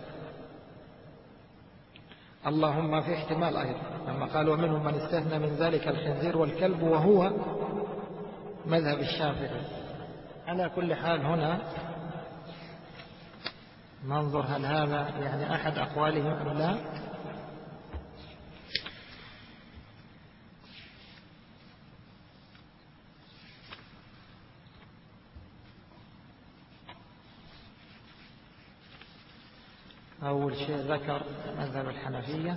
اللهم في احتمال أيضا لما قال: ومنهم من استثنى من ذلك الخنزير والكلب، وهو مذهب الشافعي. على كل حال هنا ننظر هل هذا يعني أحد أقوالهم أم لا. أول شيء ذكر مذهب الحنفية،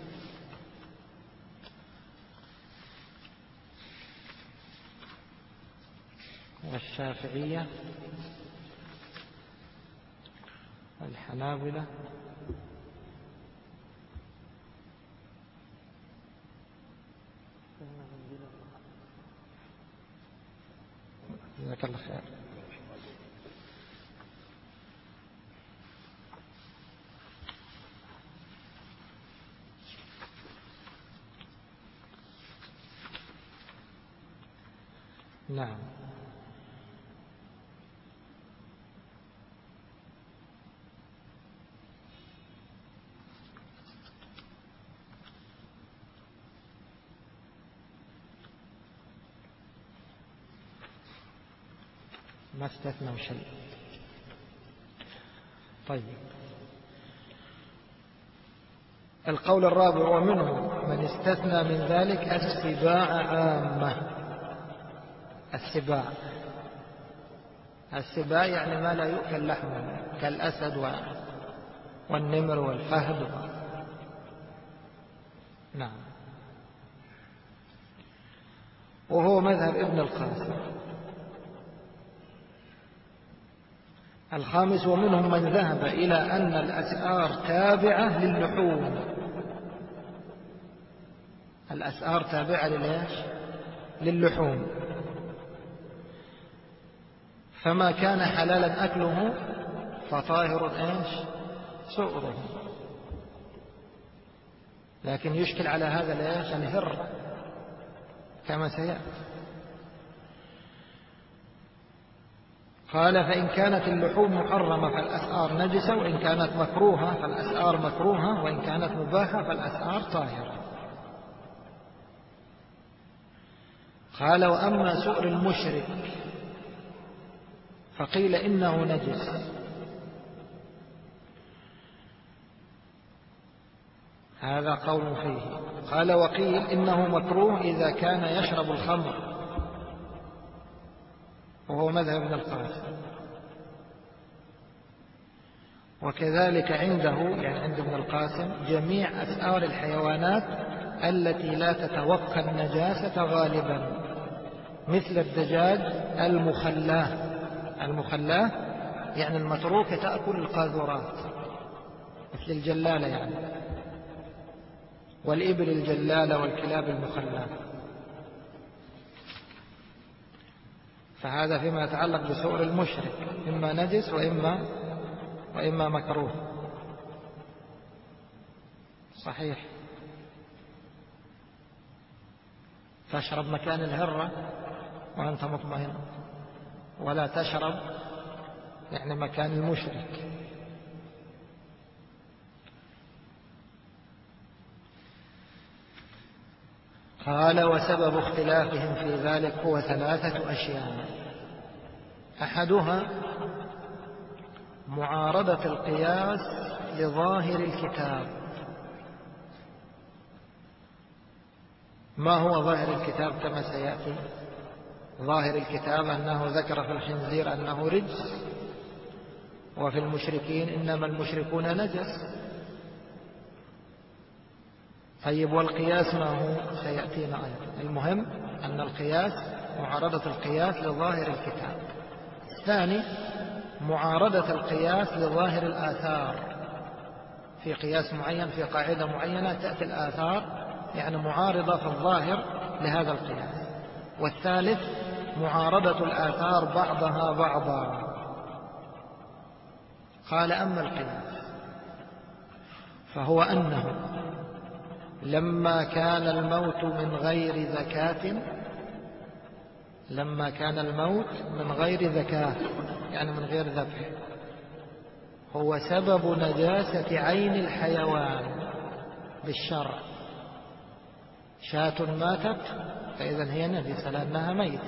والشافعية والحنابلة جزاك الله خير. نعم. ما استثنوا شيء. طيب، القول الرابع: ومنهم من استثنى من ذلك السباع عامة. السباع يعني ما لا يؤكل لحمه، كالأسد والنمر والفهد. نعم. وهو مذهب ابن القاسم. الخامس: ومنهم من ذهب إلى أن الأسعار تابعة للحوم. الأسعار تابعة للحوم، فما كان حلالا أكله فطاهر سؤره. لكن يشكل على هذا الهر كما سيأتي. قال: فإن كانت اللحوم محرمة فالأسعار نجسة، وإن كانت مكروهة فالأسعار مكروهة، وإن كانت مباحة فالأسعار طاهرة. قال وأما سؤر المشرك فقيل إنه نجس، هذا قول فيه. قال وقيل إنه مكروه إذا كان يشرب الخمر، وهو مذهب ابن القاسم. وكذلك عنده، يعني عند ابن القاسم، جميع أسعار الحيوانات التي لا تتوقع النجاسة غالبا، مثل الدجاج المخلاه يعني المتروكة تأكل القاذورات، مثل الجلالة يعني، والإبل الجلالة والكلاب المخلاه. فهذا فيما يتعلق بسؤر المشرك، إما نجس وإما مكروه. صحيح. تشرب مكان الهرة وأنت مطمئن، ولا تشرب يعني مكان المشرك. قال وسبب اختلافهم في ذلك هو 3 أشياء. أحدها معارضة القياس لظاهر الكتاب. ما هو ظاهر الكتاب كما سيأتي؟ ظاهر الكتاب أنه ذكر في الخنزير أنه رجس، وفي المشركين إنما المشركون نجس. طيب والقياس ما هو؟ سيأتينا أيضا. المهم أن القياس معارضة القياس لظاهر الكتاب. الثاني معارضة القياس لظاهر الآثار. في قياس معين، في قاعدة معينة تأتي الآثار يعني معارضة في الظاهر لهذا القياس. والثالث معارضة الآثار بعضها بعضا. قال أما القياس فهو أنه لما كان الموت من غير زكاة، يعني من غير ذبح، هو سبب نجاسة عين الحيوان بالشرع. شاة ماتت فإذا هي نجسة لأنها ميتة،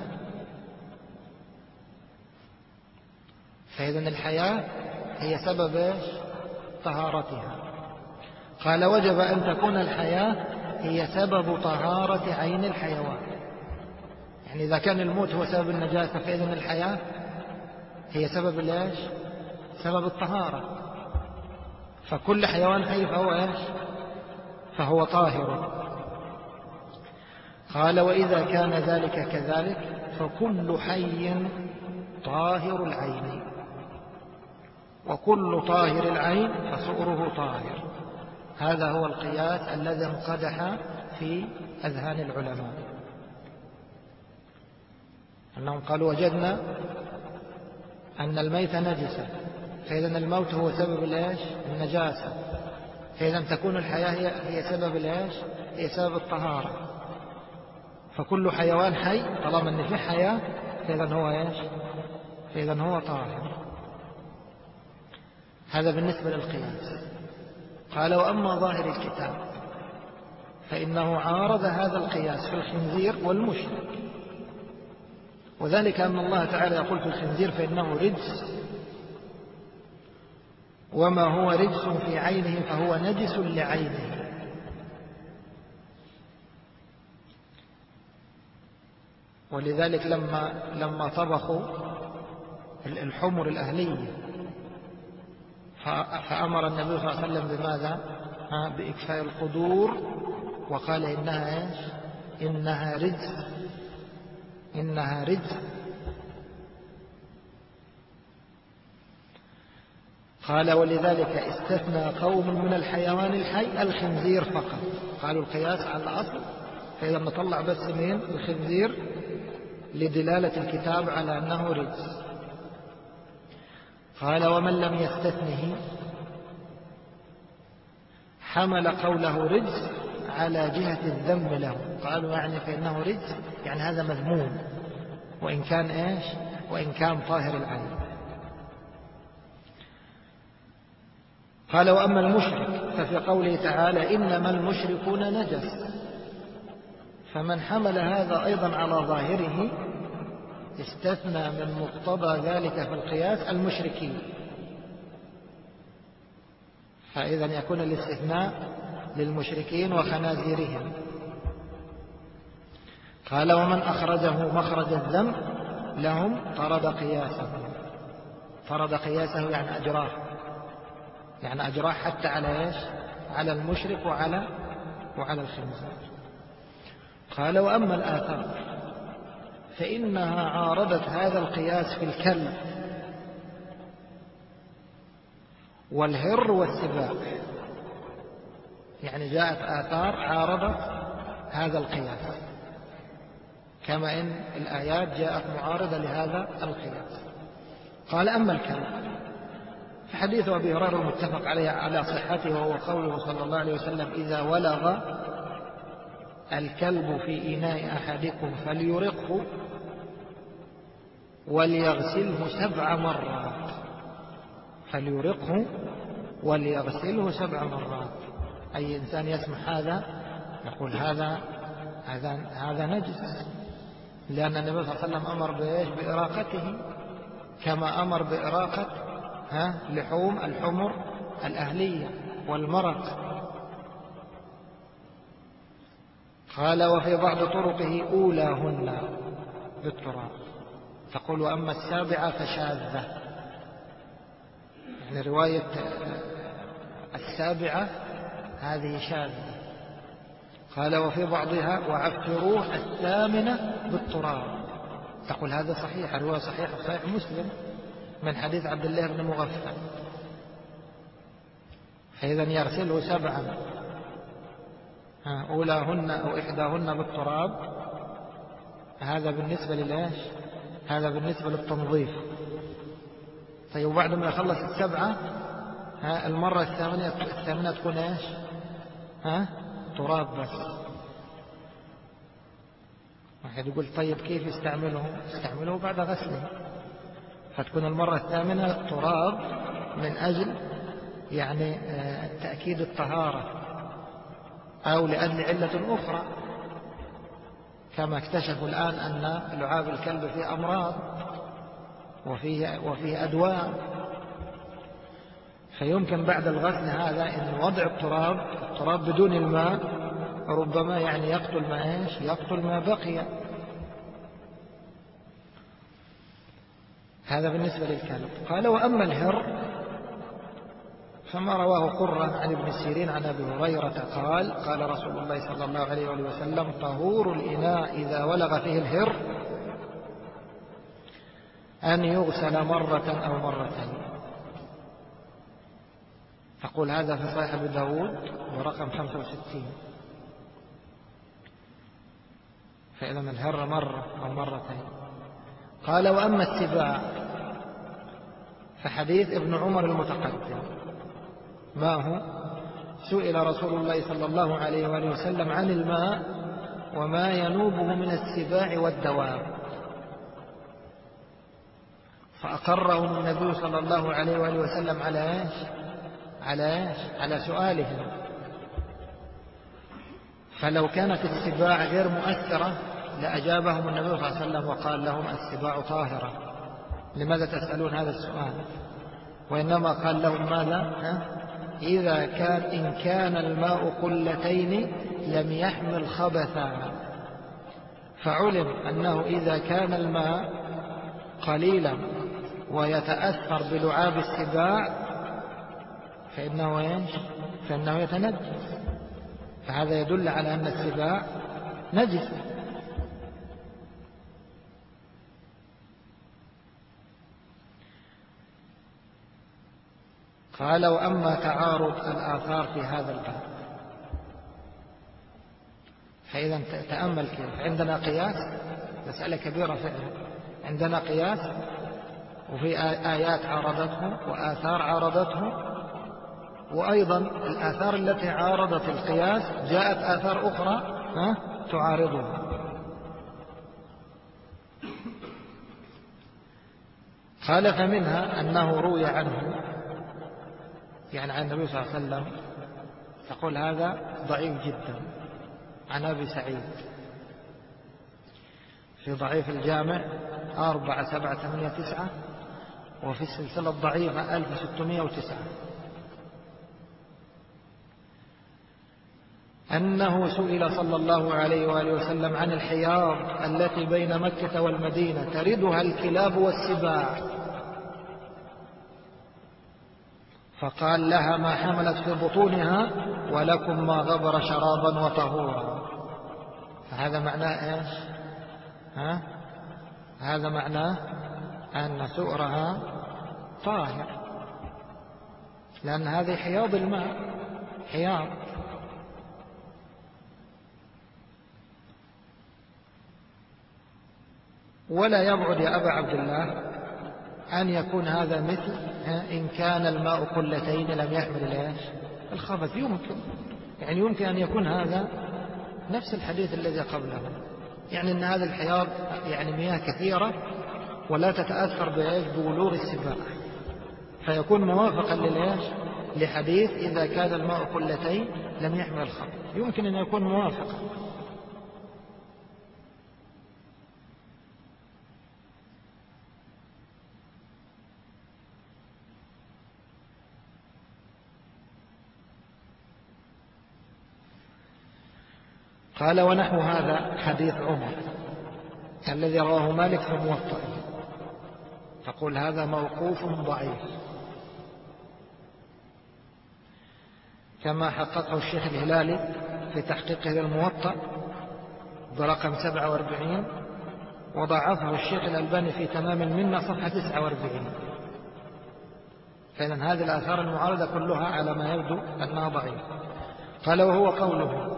فإذا الحياة هي سبب طهارتها. قال وجب أن تكون الحياة هي سبب طهارة عين الحيوان. يعني إذا كان الموت هو سبب النجاسة فإذا الحياة هي سبب الإيش؟ سبب الطهارة. فكل حيوان حي فهو إيش؟ فهو طاهر. قال وإذا كان ذلك كذلك فكل حي طاهر العين، وكل طاهر العين فسؤره طاهر. هذا هو القياس الذي انقدح في أذهان العلماء، أنهم قالوا وجدنا أن الميت نجسة، فإذا الموت هو سبب الإيش؟ النجاسة، فإذا تكون الحياة هي سبب الإيش؟ هي سبب الطهارة. فكل حيوان حي طالما أن فيه حياة فإذا هو إيش؟ فإذا هو طاهر. هذا بالنسبة للقياس. قال وأما ظاهر الكتاب فإنه عارض هذا القياس في الخنزير والمشرك، وذلك أن الله تعالى يقول في الخنزير فإنه رجس، وما هو رجس في عينه فهو نجس لعينه. ولذلك لما طبخوا الحمر الأهلية فأمر النبي صلى الله عليه وسلم بماذا؟ بإكفاء القدور، وقال إنها إيش؟ إنها رجس. قال ولذلك استثنى قوم من الحيوان الحي الخنزير فقط. قالوا القياس على الأصل، فإذا نطلع بس من الخنزير لدلالة الكتاب على أنه رجس. قال ومن لم يستثنه حمل قوله رجس على جهة الذم له. قالوا يعني فإنه رجس يعني هذا مذموم، وإن كان إيش؟ وإن كان طاهر العين. قال وأما المشرك ففي قوله تعالى إنما المشركون نجس، فمن حمل هذا أيضا على ظاهره استثنى من مقتضى ذلك في القياس المشركين، فإذا يكون الاستثناء للمشركين وخنازيرهم. قال ومن أخرجه مخرج الذنب لهم طرد قياسه. طرد قياسه يعني أجراه، يعني أجراه حتى على إيش؟ على المشرك وعلى الخنزير. قال وأما الآثار فإنها عارضت هذا القياس في الكلب والهر والسباع، يعني جاءت آثار عارضت هذا القياس، كما إن الآيات جاءت معارضة لهذا القياس. قال أما الكلب فحديث أبي هريرة المتفق عليه على صحته، وهو قوله صلى الله عليه وسلم إذا ولغ الكلب في إناء أحدكم فليرقه وليغسله 7 مرات. فليرقه وليغسله 7 مرات. أي إنسان يسمع هذا يقول هذا نجس، لأن النبي صلى الله عليه وسلم أمر بإيش؟ بإراقته، كما أمر بإراقة لحوم الحمر الأهلية والمرق. قال وفي بعض طرقه أولاهن بالتراب. تقول وأما السابعة فشاذة، يعني رواية السابعة هذه شاذة. قال وفي بعضها وعفروه 8 بالتراب. تقول هذا صحيح، الرواية صحيح مسلم من حديث عبد الله بن مغفل. فإذا يغسله 7 أولاهن أو إحداهن بالتراب. هذا بالنسبة للإيش؟ هذا بالنسبة للتنظيف. طيب وبعد ما يخلص 7 المرة الثامنة تكون إيش؟ تراب بس. واحد يقول طيب كيف استعمله بعد غسله، فتكون المرة الثامنة تراب من أجل يعني تأكيد الطهارة، أو لأجل علة أخرى، كما اكتشفوا الآن أن لعاب الكلب فيه أمراض وفيه أدواء، فيمكن بعد الغسل هذا أن وضع التراب بدون الماء ربما يعني يقتل ما بقي. هذا بالنسبة للكلب. قال وأما الهر فما رواه قرة عن ابن سيرين عن أبي هريرة قال قال رسول الله صلى الله عليه وسلم طهور الإناء إذا ولغ فيه الهر أن يغسل مرة أو مرتين. تقول هذا في صحيح أبي داود ورقم 65. فإذا الهر مرة أو مرتين. قال وأما السباع فحديث ابن عمر المتقدم ما هو؟ سئل رسول الله صلى الله عليه وآله وسلم عن الماء وما ينوبه من السباع والدواب، فأقرهم النبي صلى الله عليه وآله وسلم على سؤالهم. فلو كانت السباع غير مؤثرة لأجابهم النبي صلى الله عليه وسلم وقال لهم السباع طاهرة، لماذا تسألون هذا السؤال؟ وإنما قال لهم ماذا؟ إن كان الماء قلتين لم يحمل خبثا. فعلم أنه إذا كان الماء قليلا ويتأثر بلعاب السباع فإنه يتنجس، فهذا يدل على أن السباع نجس. قال وأما تعارض الآثار في هذا الباب فإذا تأمل كيف عندنا قياس، مسألة كبيرة فعلا، عندنا قياس وفي آيات عارضته وآثار عارضته، وأيضا الآثار التي عارضت القياس جاءت آثار أخرى تعارضها. قال فمنها أنه روي عنه، يعني عن النبي صلى الله عليه وسلم، تقول هذا ضعيف جدا، عن أبي سعيد في ضعيف الجامع 4789، وفي السلسلة الضعيفة 1609، أنه سئل صلى الله عليه وآله وسلم عن الحياض التي بين مكة والمدينة تردها الكلاب والسباع، فقال لها ما حملت في بطونها ولكم ما غبر شرابا وطهورا. فهذا معناه إيش؟ هذا معناه أن سؤرها طاهر، لأن هذه حياض الماء، حياض. ولا يبعد يا أبا عبد الله أن يكون هذا مثل إن كان الماء قلتين لم يحمل الخبث. يمكن أن يكون هذا نفس الحديث الذي قبله، يعني أن هذا الحياض مياه كثيرة ولا تتأثر ببلوغ السباع، فيكون موافقا لحديث إذا كان الماء قلتين لم يحمل الخبث، يمكن أن يكون موافقا. قال ونحو هذا حديث عمر الذي رواه مالك في موطئه، تقول هذا موقوف ضعيف، كما حققه الشيخ الهلالي في تحقيقه للموطأ برقم 47، وضعفه الشيخ الألباني في تمام المنة صفحة 49. فإذن هذه الآثار المعارضة كلها على ما يبدو أنها ضعيف. قال وهو قوله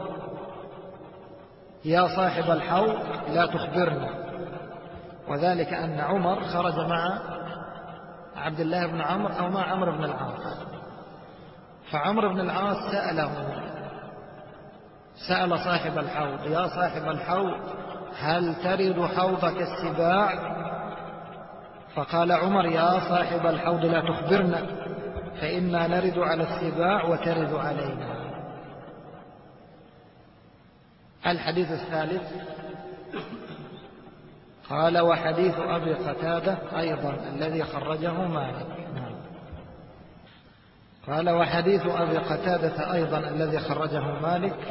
يا صاحب الحوض لا تخبرنا، وذلك أن عمر خرج مع عبد الله بن عمرو أو مع عمرو بن العاص، فعمرو بن العاص سأل صاحب الحوض يا صاحب الحوض هل ترد حوضك السباع؟ فقال عمر يا صاحب الحوض لا تخبرنا فإنا نرد على السباع وترد علينا. الحديث الثالث قال وحديث أبي قتادة أيضا الذي خرجه مالك. قال وحديث أبي قتادة أيضا الذي خرجه مالك،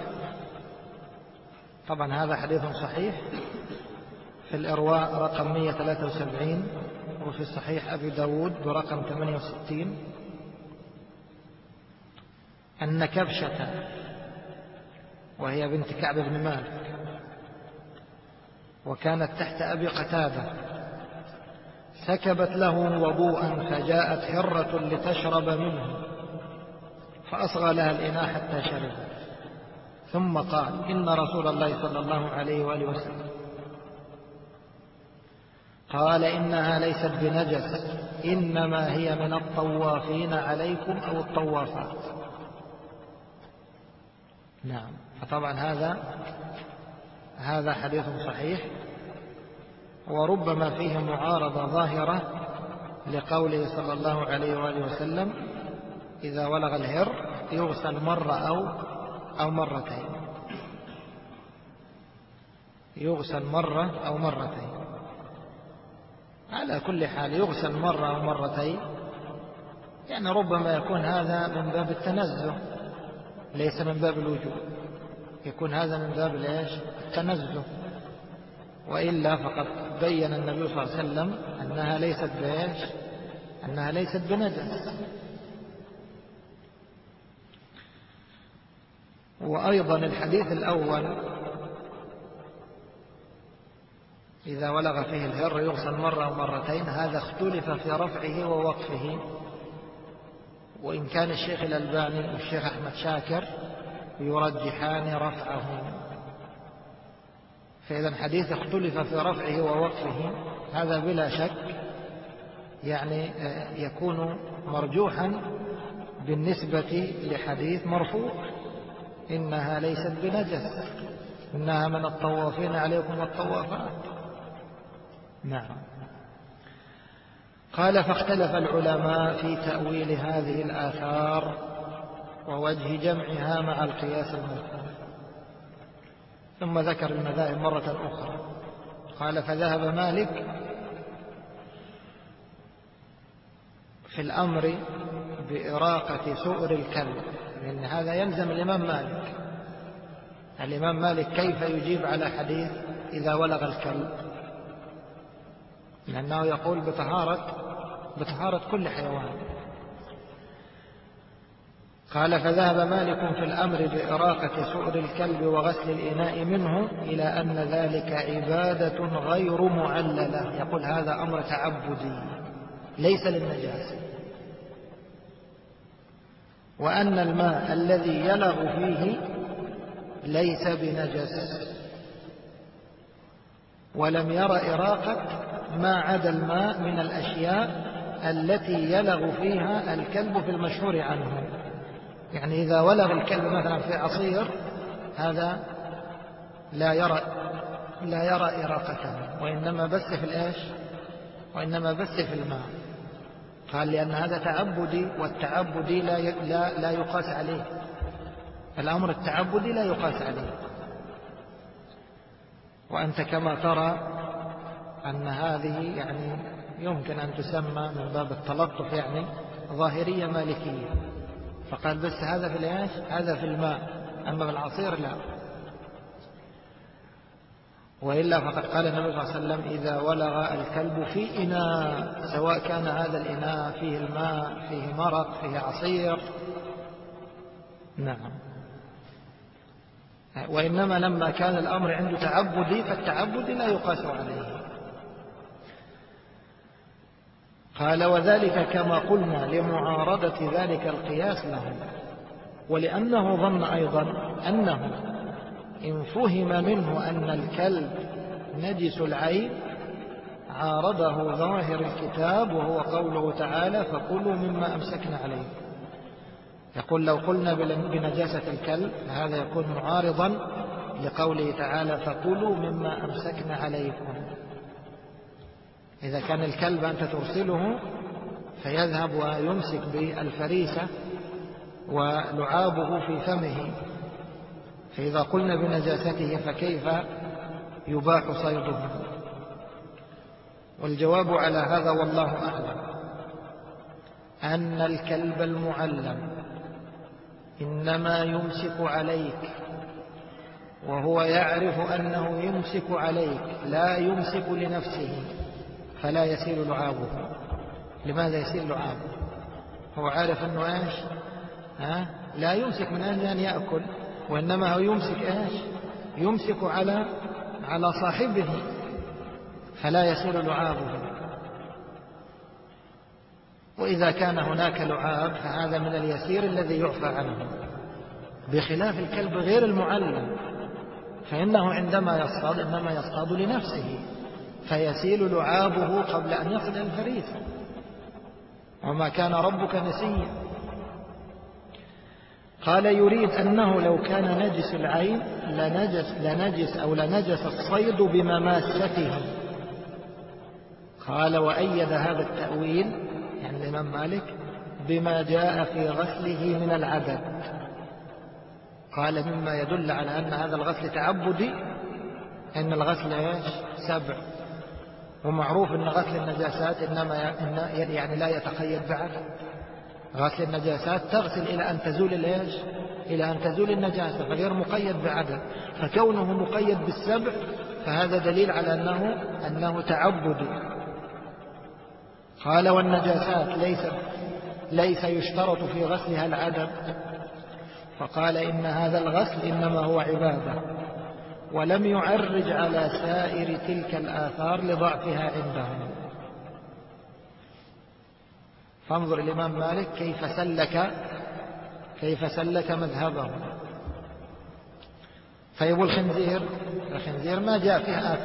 طبعا هذا حديث صحيح في الإرواء رقم 173، وفي الصحيح أبي داود برقم 68، أن كبشة وهي بنت كعب بن مالك وكانت تحت أبي قتادة سكبت له وضوءا، فجاءت حرة لتشرب منه فأصغى لها الإناء حتى شربت، ثم قال إن رسول الله صلى الله عليه وآله وسلم قال إنها ليست بنجس إنما هي من الطوافين عليكم أو الطوافات. نعم، فطبعا هذا حديث صحيح، وربما فيه معارضة ظاهرة لقوله صلى الله عليه وآله وسلم إذا ولغ الهر يغسل مرة أو مرتين، يغسل مرة أو مرتين. على كل حال يغسل مرة أو مرتين، يعني ربما يكون هذا من باب التنزه ليس من باب الوجوب، يكون هذا من باب التنزه، وإلا فقد بين النبي صلى الله عليه وسلم أنها ليست بنجس. وأيضا الحديث الأول إذا ولغ فيه الهر يغسل مرة أو مرتين، هذا اختلف في رفعه ووقفه، وإن كان الشيخ الألباني والشيخ أحمد شاكر يرجحان رفعه، فإذا الحديث اختلف في رفعه ووقفه، هذا بلا شك يكون مرجوحا بالنسبة لحديث مرفوع إنها ليست بنجس إنها من الطوافين عليكم والطوافات. نعم. قال فاختلف العلماء في تأويل هذه الآثار ووجه جمعها مع القياس المذكور، ثم ذكر المذاهب مرة أخرى. قال فذهب مالك في الأمر بإراقة سؤر الكلب، لأن هذا يلزم الإمام مالك. الإمام مالك كيف يجيب على حديث إذا ولغ الكلب؟ لأنه يقول بطهارة كل حيوان. قال فذهب مالك في الأمر بإراقة سؤر الكلب وغسل الإناء منه إلى أن ذلك عبادة غير معللة. يقول هذا أمر تعبدي ليس للنجاسة، وأن الماء الذي يلغ فيه ليس بنجس، ولم ير إراقة ما عدا الماء من الأشياء التي يلغ فيها الكلب في المشهور عنه. يعني إذا ولغ الكلب مثلا في عصير هذا لا يرى إراقته، وإنما بس في الإيش؟ وإنما بس في الماء. قال لأن هذا تعبدي، والتعبدي لا يقاس عليه. الأمر التعبدي لا يقاس عليه. وأنت كما ترى أن هذه يعني يمكن أن تسمى من باب التلطف يعني ظاهرية مالكية. فقال بس هذا في الإيش؟ هذا في الماء، أما بالعصير لا. وإلا فقد قال النبي صلى الله عليه وسلم إذا ولغ الكلب في إناء، سواء كان هذا الإناء فيه الماء، فيه مرق، فيه عصير، نعم. وإنما لما كان الأمر عنده تعبدي فالتعبدي لا يقاس عليه. قال وذلك كما قلنا لمعارضة ذلك القياس له، ولأنه ظن أيضا أنه إن فهم منه أن الكلب نجس العين عارضه ظاهر الكتاب، وهو قوله تعالى فكلوا مما أمسكنا عليه. يقول لو قلنا بنجاسة الكلب هذا يكون معارضا لقوله تعالى فكلوا مما أمسكنا عليكم. إذا كان الكلب أنت ترسله فيذهب ويمسك بالفريسة ولعابه في فمه، فإذا قلنا بنجاسته فكيف يباح صيده؟ والجواب على هذا والله أعلم أن الكلب المعلم إنما يمسك عليك وهو يعرف أنه يمسك عليك، لا يمسك لنفسه، فلا يسيل لعابه. لماذا يسيل لعابه؟ هو عارف أنه إيش؟ لا يمسك من أجل أن يأكل، وإنما هو يمسك إيش؟ يمسك على صاحبه، فلا يسيل لعابه. وإذا كان هناك لعاب فهذا من اليسير الذي يعفى عنه، بخلاف الكلب غير المعلم، فإنه عندما يصطاد إنما يصطاد لنفسه، فيسيل لعابه قبل أن يصل الفريسة. وما كان ربك نسيا. قال يريد أنه لو كان نجس العين لنجس الصيد بمماسته. قال وأيد هذا التأويل يعني الإمام مالك بما جاء في غسله من العدد. قال مما يدل على أن هذا الغسل تعبدي أن الغسل إيش؟ 7. ومعروف أن غسل النجاسات إنما يعني لا يتقيد بعد. غسل النجاسات تغسل إلى أن تزول الإيش؟ إلى أن تزول النجاسة، فغير مقيد بعدد. فكونه مقيد بال7 فهذا دليل على أنه تعبدي. قال والنجاسات ليس يشترط في غسلها العدد. فقال إن هذا الغسل إنما هو عبادة، ولم يعرج على سائر تلك الآثار لضعفها عندهم. فانظر الإمام مالك كيف سلك مذهبه. فيبو الخنزير ما جاء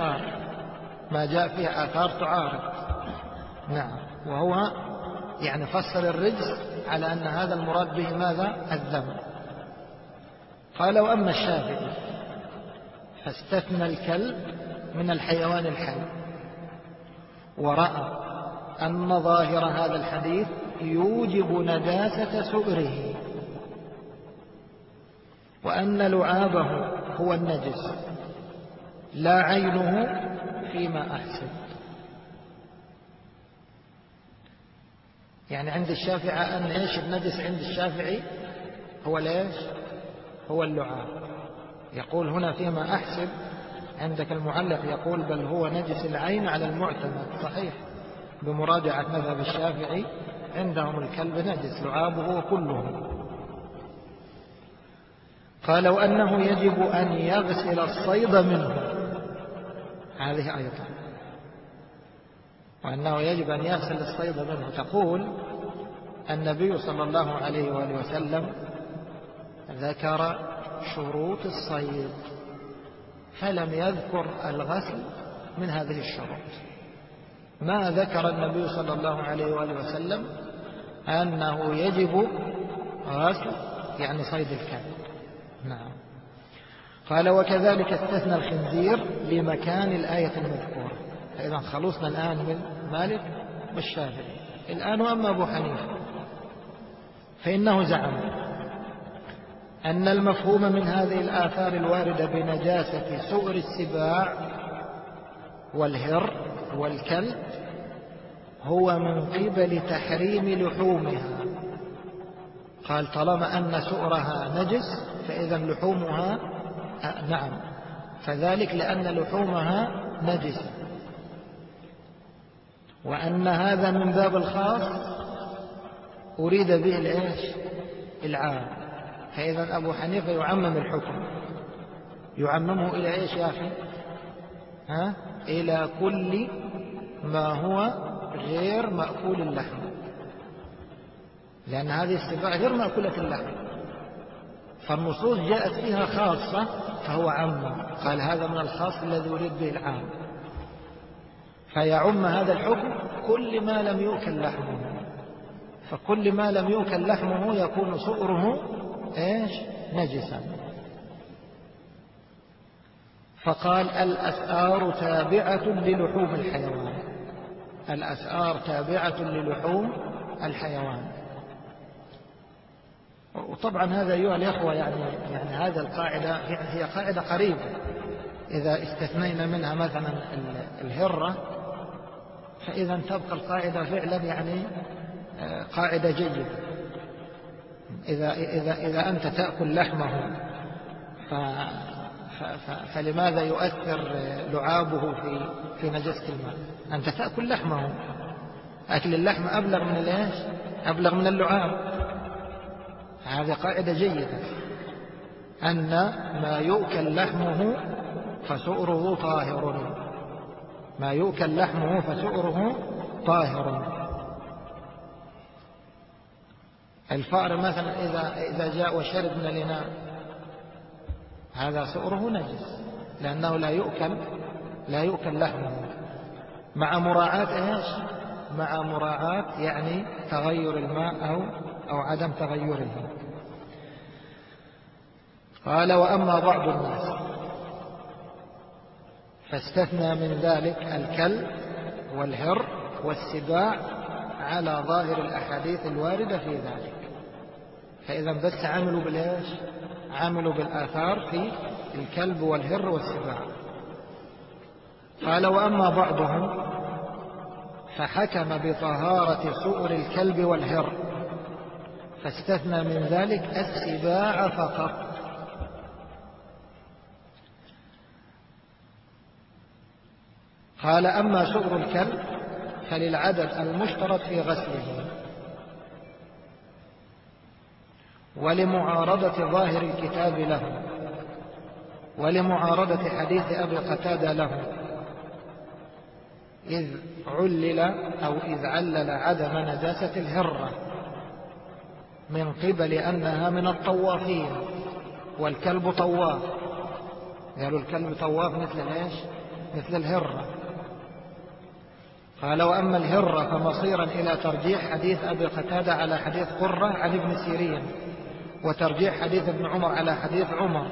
فيها آثار تعارض. نعم. وهو يعني فسر الرجس على أن هذا المراد به ماذا؟ الذم. قال وأما الشافعي فاستثنى الكلب من الحيوان الحي، ورأى أن ظاهر هذا الحديث يوجب نجاسة سؤره، وأن لعابه هو النجس لا عينه، فيما أحسب. يعني عند الشافعي أن إيش النجس عند الشافعي هو ليش هو اللعاب. يقول هنا فيما أحسب، عندك المعلق يقول بل هو نجس العين على المعتمد. صحيح بمراجعة مذهب الشافعي عندهم الكلب نجس لعابه كله. قال وأنه يجب أن يغسل الصيد منه، هذه أيضا، وأنه يجب أن يغسل الصيد منه. تقول النبي صلى الله عليه وآله وسلم ذكر شروط الصيد فلم يذكر الغسل من هذه الشروط. ما ذكر النبي صلى الله عليه وآله وسلم أنه يجب غسل يعني صيد الكلب. نعم. قال وكذلك استثنى الخنزير لمكان الآية المذكورة. فإذا خلصنا الآن من مالك والشافعي. الآن وأما أبو حنيفة فإنه زعم أن المفهوم من هذه الآثار الواردة بنجاسة سؤر السباع والهر والكلب هو من قبل تحريم لحومها. قال طالما أن سؤرها نجس فإذا لحومها نعم، فذلك لأن لحومها نجسة، وأن هذا من باب الخاص أريد به الإيش العام. فإذا أبو حنيفة يعمم الحكم، يعممه إلى إيش يا أخي؟ إلى كل ما هو غير مأكول اللحم، لأن هذه السباع غير مأكولة اللحم، فالنصوص جاءت فيها خاصة فهو عمم. قال هذا من الخاص الذي يريد به العام، فيعم هذا الحكم كل ما لم يؤكل لحمه. فكل ما لم يؤكل لحمه يكون سؤره إيش نجسا. فقال الأسآر تابعة للحوم الحيوان، الأسآر تابعة للحوم الحيوان. وطبعا هذا أيها الأخوة يعني هذا القاعدة هي قاعدة قريبة. إذا استثنينا منها مثلا الهرة فإذا تبقى القاعدة فعلا يعني قاعدة جيدة. إذا أنت تأكل لحمه فلماذا يؤثر لعابه في نجاسة الماء؟ أنت تأكل لحمه، أكل اللحم أبلغ من الإيش؟ أبلغ من اللعاب. هذه قاعدة جيدة، أن ما يؤكل لحمه فسؤره طاهر، ما يؤكل لحمه فسؤره طاهر. الفأر مثلا إذا جاء وشرب من الإناء هذا سؤره نجس، لأنه لا يؤكل لحمه، مع مراعاة إيش؟ مع مراعاة يعني تغير الماء أو عدم تغيره. قال وأما بعض الناس فاستثنى من ذلك الكلب والهر والسباع على ظاهر الأحاديث الواردة في ذلك. فإذا بس عملوا بالإيش؟ عملوا بالآثار في الكلب والهر والسباع. قال وأما بعضهم فحكم بطهارة سؤر الكلب والهر فاستثنى من ذلك السباع فقط. قال أما سؤر الكلب فللعدد المشترط في غسله، ولمعارضة ظاهر الكتاب له، ولمعارضة حديث أبي قتادة له، إذ علل عدم نجاسة الهرة من قبل أنها من الطوافين، والكلب طواف. قالوا الكلب طواف مثل ايش؟ مثل الهرة. قال وأما الهرة فمصيرا إلى ترجيح حديث أبي قتادة على حديث قرة عن ابن سيرين، وترجيح حديث ابن عمر على حديث عمر.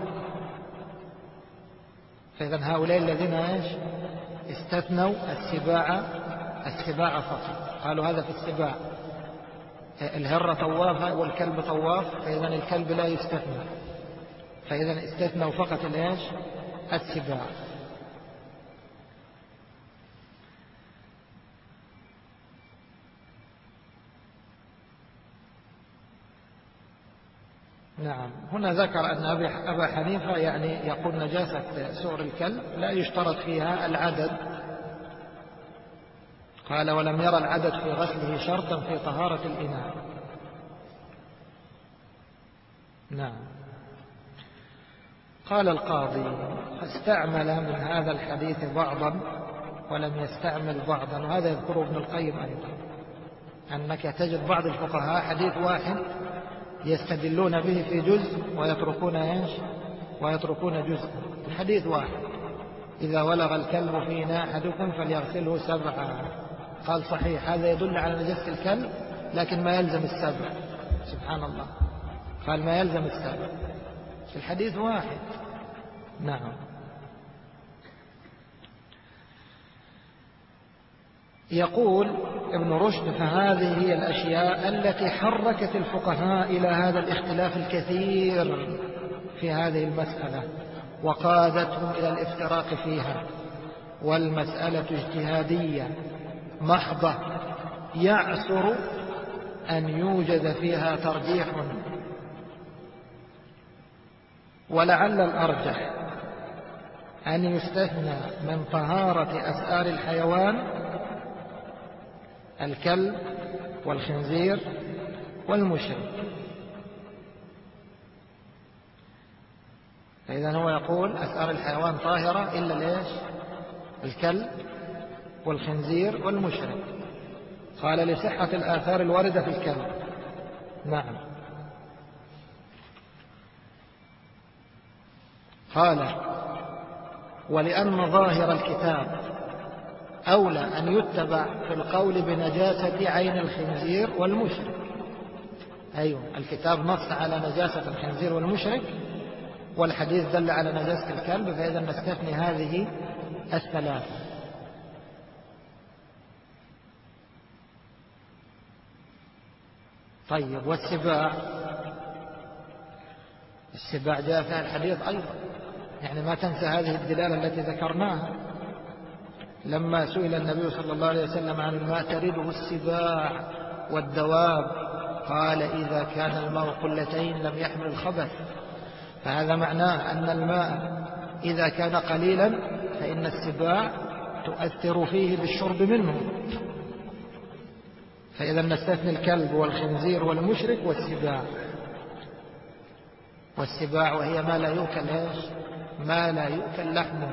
فإذا هؤلاء الذين ايش؟ استثنوا السباع فقط، قالوا هذا في السباع، الهرة طواف والكلب طواف، فإذا الكلب لا يستثنى، فإذا استثنوا فقط الايش؟ السباع. نعم. هنا ذكر أن أبا حنيفة يعني يقول نجاسة سؤر الكلب لا يشترط فيها العدد. قال ولم يرى العدد في غسله شرطا في طهارة الإناء. نعم. قال القاضي فاستعمل من هذا الحديث بعضا ولم يستعمل بعضا، وهذا يذكره ابن القيم أيضا، أنك تجد بعض الفقهاء حديث واحد يستدلون به في جزء ويتركون ايش؟ ويتركون جزء. الحديث واحد: إذا ولغ الكلب في إناء أحدكم فليغسله 7. قال صحيح، هذا يدل على نجاسة الكلب لكن ما يلزم 7. سبحان الله، قال ما يلزم 7 في الحديث واحد. نعم. يقول ابن رشد فهذه هي الأشياء التي حركت الفقهاء إلى هذا الاختلاف الكثير في هذه المسألة وقادتهم إلى الافتراق فيها، والمسألة اجتهادية محضة يعسر أن يوجد فيها ترجيح، ولعل الأرجح أن يستثنى من طهارة أسآر الحيوان الكلب والخنزير والمشرك. فإذا هو يقول أسآر الحيوان طاهرة إلا ليش؟ الكلب والخنزير والمشرك. قال لصحة الآثار الواردة في الكلب. نعم. قال ولأن ظاهر الكتاب أولى أن يتبع في القول بنجاسة عين الخنزير والمشرك. أيوة، الكتاب نص على نجاسة الخنزير والمشرك، والحديث دل على نجاسة الكلب، فإذا نستثني هذه الثلاثة. طيب، والسباع؟ السباع جاء في الحديث أيضا، يعني ما تنسى هذه الدلالة التي ذكرناها. لما سئل النبي صلى الله عليه وسلم عن الماء ترده السباع والدواب، قال إذا كان الماء قلتين لم يحمل الخبث. فهذا معناه أن الماء إذا كان قليلا فإن السباع تؤثر فيه بالشرب منه. فإذا نستثني الكلب والخنزير والمشرك والسباع وهي ما لا يؤكل ايش؟ ما لا يؤكل لحمه.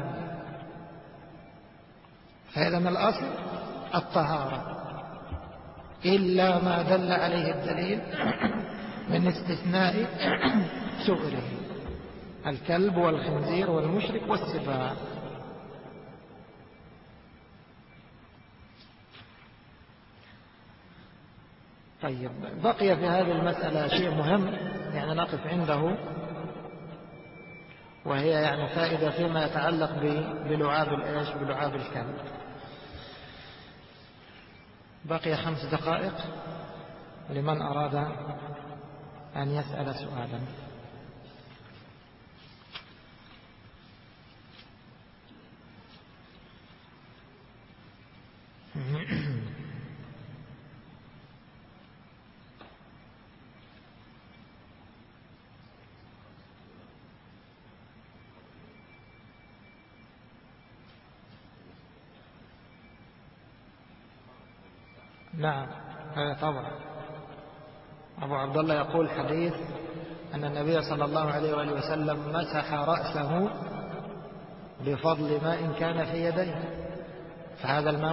فإذا من الأصل الطهارة إلا ما دل عليه الدليل من استثناء سؤره: الكلب والخنزير والمشرك والسباع. طيب، بقي في هذه المسألة شيء مهم يعني نقف عنده، وهي يعني فائدة فيما يتعلق بلعاب الإيش؟ بلعاب الكلب. بقي 5 دقائق لمن أراد أن يسأل سؤالا. نعم، هذا طبعا. أبو عبد الله يقول حديث أن النبي صلى الله عليه وآله وسلم مسح رأسه بفضل ماء كان في يديه، فهذا الماء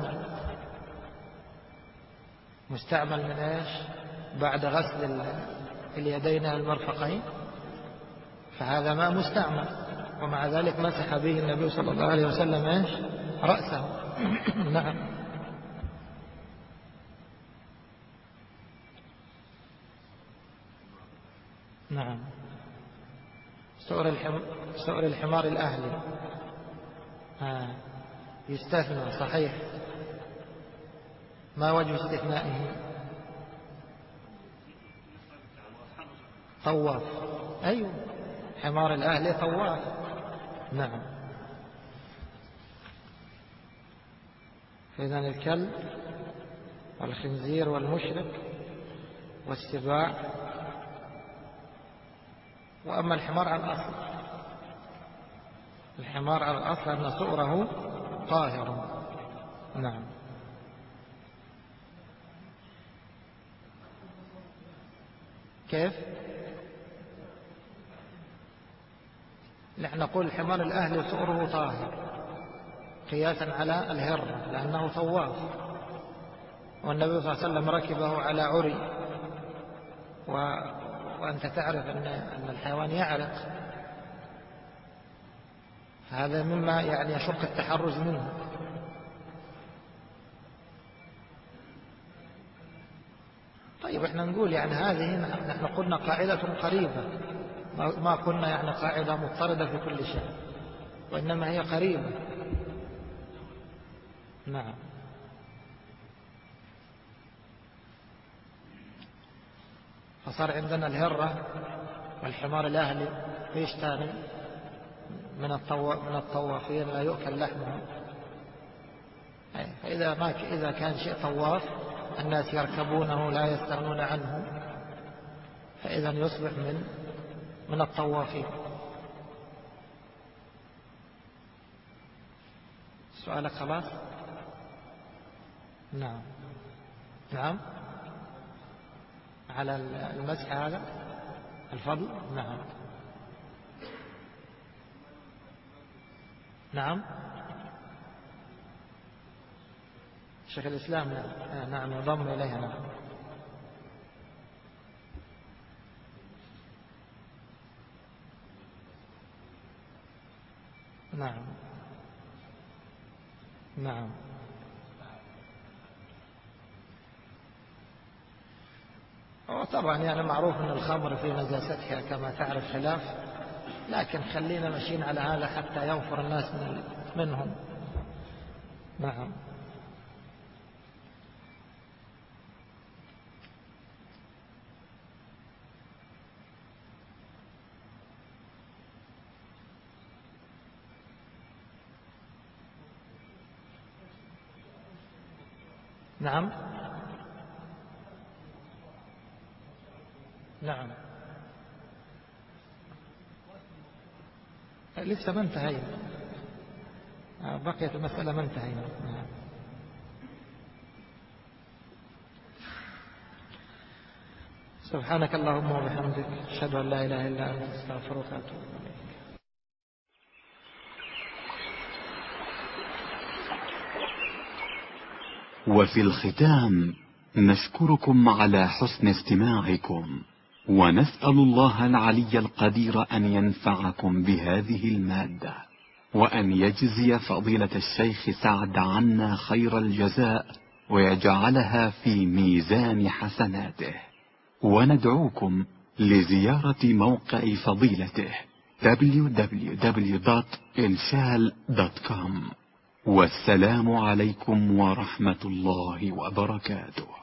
مستعمل من ايش؟ بعد غسل اليدين المرفقين، فهذا ماء مستعمل، ومع ذلك مسح به النبي صلى الله عليه وسلم ايش؟ رأسه. نعم. نعم. سؤر الحمار الأهلي يستثنى، صحيح. ما وجه استثنائه؟ طواف. أيوه، حمار الأهلي طواف. نعم. فإذن الكلب والخنزير والمشرك والسباع وأما الحمار على الأصل، الحمار على الأصل أن سؤره طاهر. نعم. كيف؟ نحن نقول الحمار الأهلي سؤره طاهر قياسا على الهر لأنه طواف، والنبي صلى الله عليه وسلم ركبه على عري، وأنت تعرف أن الحيوان يعرق، هذا مما يعني يشق التحرز منه. طيب احنا نقول يعني هذه نحن قلنا قاعدة قريبة، ما قلنا يعني قاعدة مضطردة في كل شيء، وإنما هي قريبة. نعم. فصار عندنا الهرة والحمار الأهلي ايش ثاني من الطوافين لا يؤكل لحمهم. إذا كان شيء طواف الناس يركبونه لا يستغنون عنه، فإذا يصبح من الطوافين. سؤالك خلاص؟ نعم. نعم على المسح هذا الفضل. نعم. نعم شيخ الإسلام. نعم يضم إليها. نعم. نعم. نعم. طبعا يعني معروف أن الخمر في نجاستها كما تعرف خلاف، لكن خلينا ماشيين على هذا حتى ينفر الناس منهم. نعم. نعم. نعم. لسه ما انتهينا، بقيت المسألة ما انتهينا. نعم. سبحانك اللهم وبحمدك أشهد أن لا إله إلا أنت أستغفرك وأتوب إليك. وفي الختام نشكركم على حسن استماعكم، ونسأل الله العلي القدير أن ينفعكم بهذه المادة، وأن يجزي فضيلة الشيخ سعد عنا خير الجزاء، ويجعلها في ميزان حسناته. وندعوكم لزيارة موقع فضيلته www.inshal.com. والسلام عليكم ورحمة الله وبركاته.